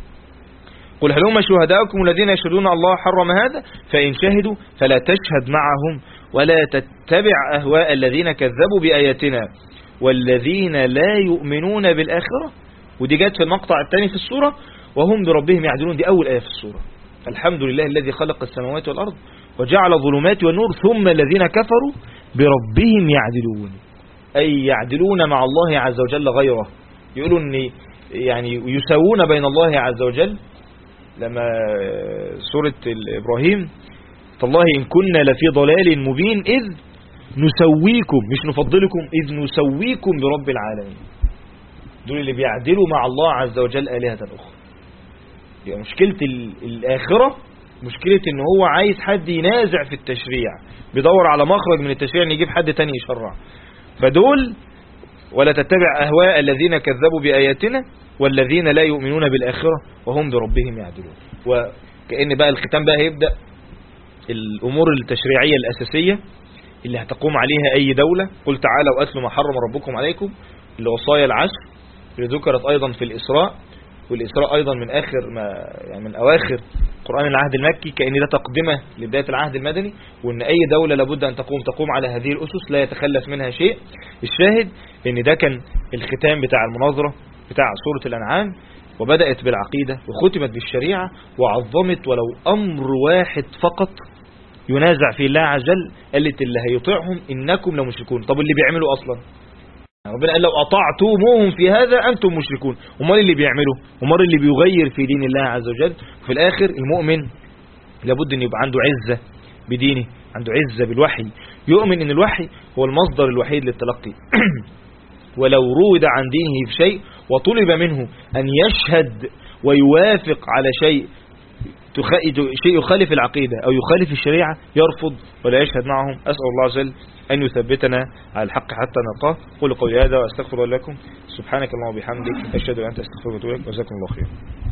Speaker 1: قل هلم شهداءكم الذين يشهدون الله حرم هذا فإن شهدوا فلا تشهد معهم ولا تتبع أهواء الذين كذبوا بآياتنا والذين لا يؤمنون بالآخرة. ودي جت في المقطع الثاني في السورة: وهم بربهم يعدلون. دي أول آية في السورة. الحمد لله الذي خلق السماوات والأرض وجعل الظلمات والنور ثم الذين كفروا بربهم يعدلون، أي يعدلون مع الله عز وجل غيره. يقولوا أن يعني يساوون بين الله عز وجل. لما سورة إبراهيم: تالله إن كنا لفي ضلال مبين إذ نسويكم، مش نفضلكم، إذ نسويكم برب العالمين. دول اللي بيعدلوا مع الله عز وجل آلهة أخرى. يعني مشكلة الآخرة مشكلة إن هو عايز حد ينازع في التشريع، بيدور على مخرج من التشريع إن يجيب حد تاني يشرع. فدول ولا تتبع أهواء الذين كذبوا بآياتنا والذين لا يؤمنون بالآخرة وهم بربهم يعدلون. وكأن بقى الختام بقى هيبدأ الأمور التشريعية الأساسية اللي هتقوم عليها أي دولة. قل تعالوا وأتلوا ما حرم ربكم عليكم، الوصايا العشر اللي ذكرت أيضا في الإسراء. والإسراء أيضا من آخر ما يعني من أواخر قرآن العهد المكي، كأن ده تقدمة لبداية العهد المدني، وأن أي دولة لابد أن تقوم على هذه الأسس لا يتخلف منها شيء. الشاهد أن ده كان الختام بتاع المناظرة بتاع سورة الأنعام، وبدأت بالعقيدة وختمت بالشريعة وعظمت ولو أمر واحد فقط ينازع فيه الله عز وجل، قالت اللي هيطيعهم إنكم لمشركون. طب اللي بيعملوا أصلا ربنا قال لو أطعتموهم في هذا أنتم مشركون. ومال اللي بيعملوا، ومال اللي بيغير في دين الله عز وجل. في الآخر المؤمن لابد أن يبقى عنده عزة بدينه، عنده عزة بالوحي، يؤمن أن الوحي هو المصدر الوحيد للتلقي. ولو رود عن دينه بشيء وطلب منه أن يشهد ويوافق على شيء يخالف العقيدة أو يخالف الشريعة يرفض ولا يشهد معهم. أسأل الله عز وجل أن يثبتنا على الحق حتى نلقاه. قولوا قولي هذا وأستغفر الله لكم. سبحانك اللهم وبحمدك، أشهد أن لا إله إلا أنت، أستغفرك وأتوب إليك. وجزاكم الله خيرا.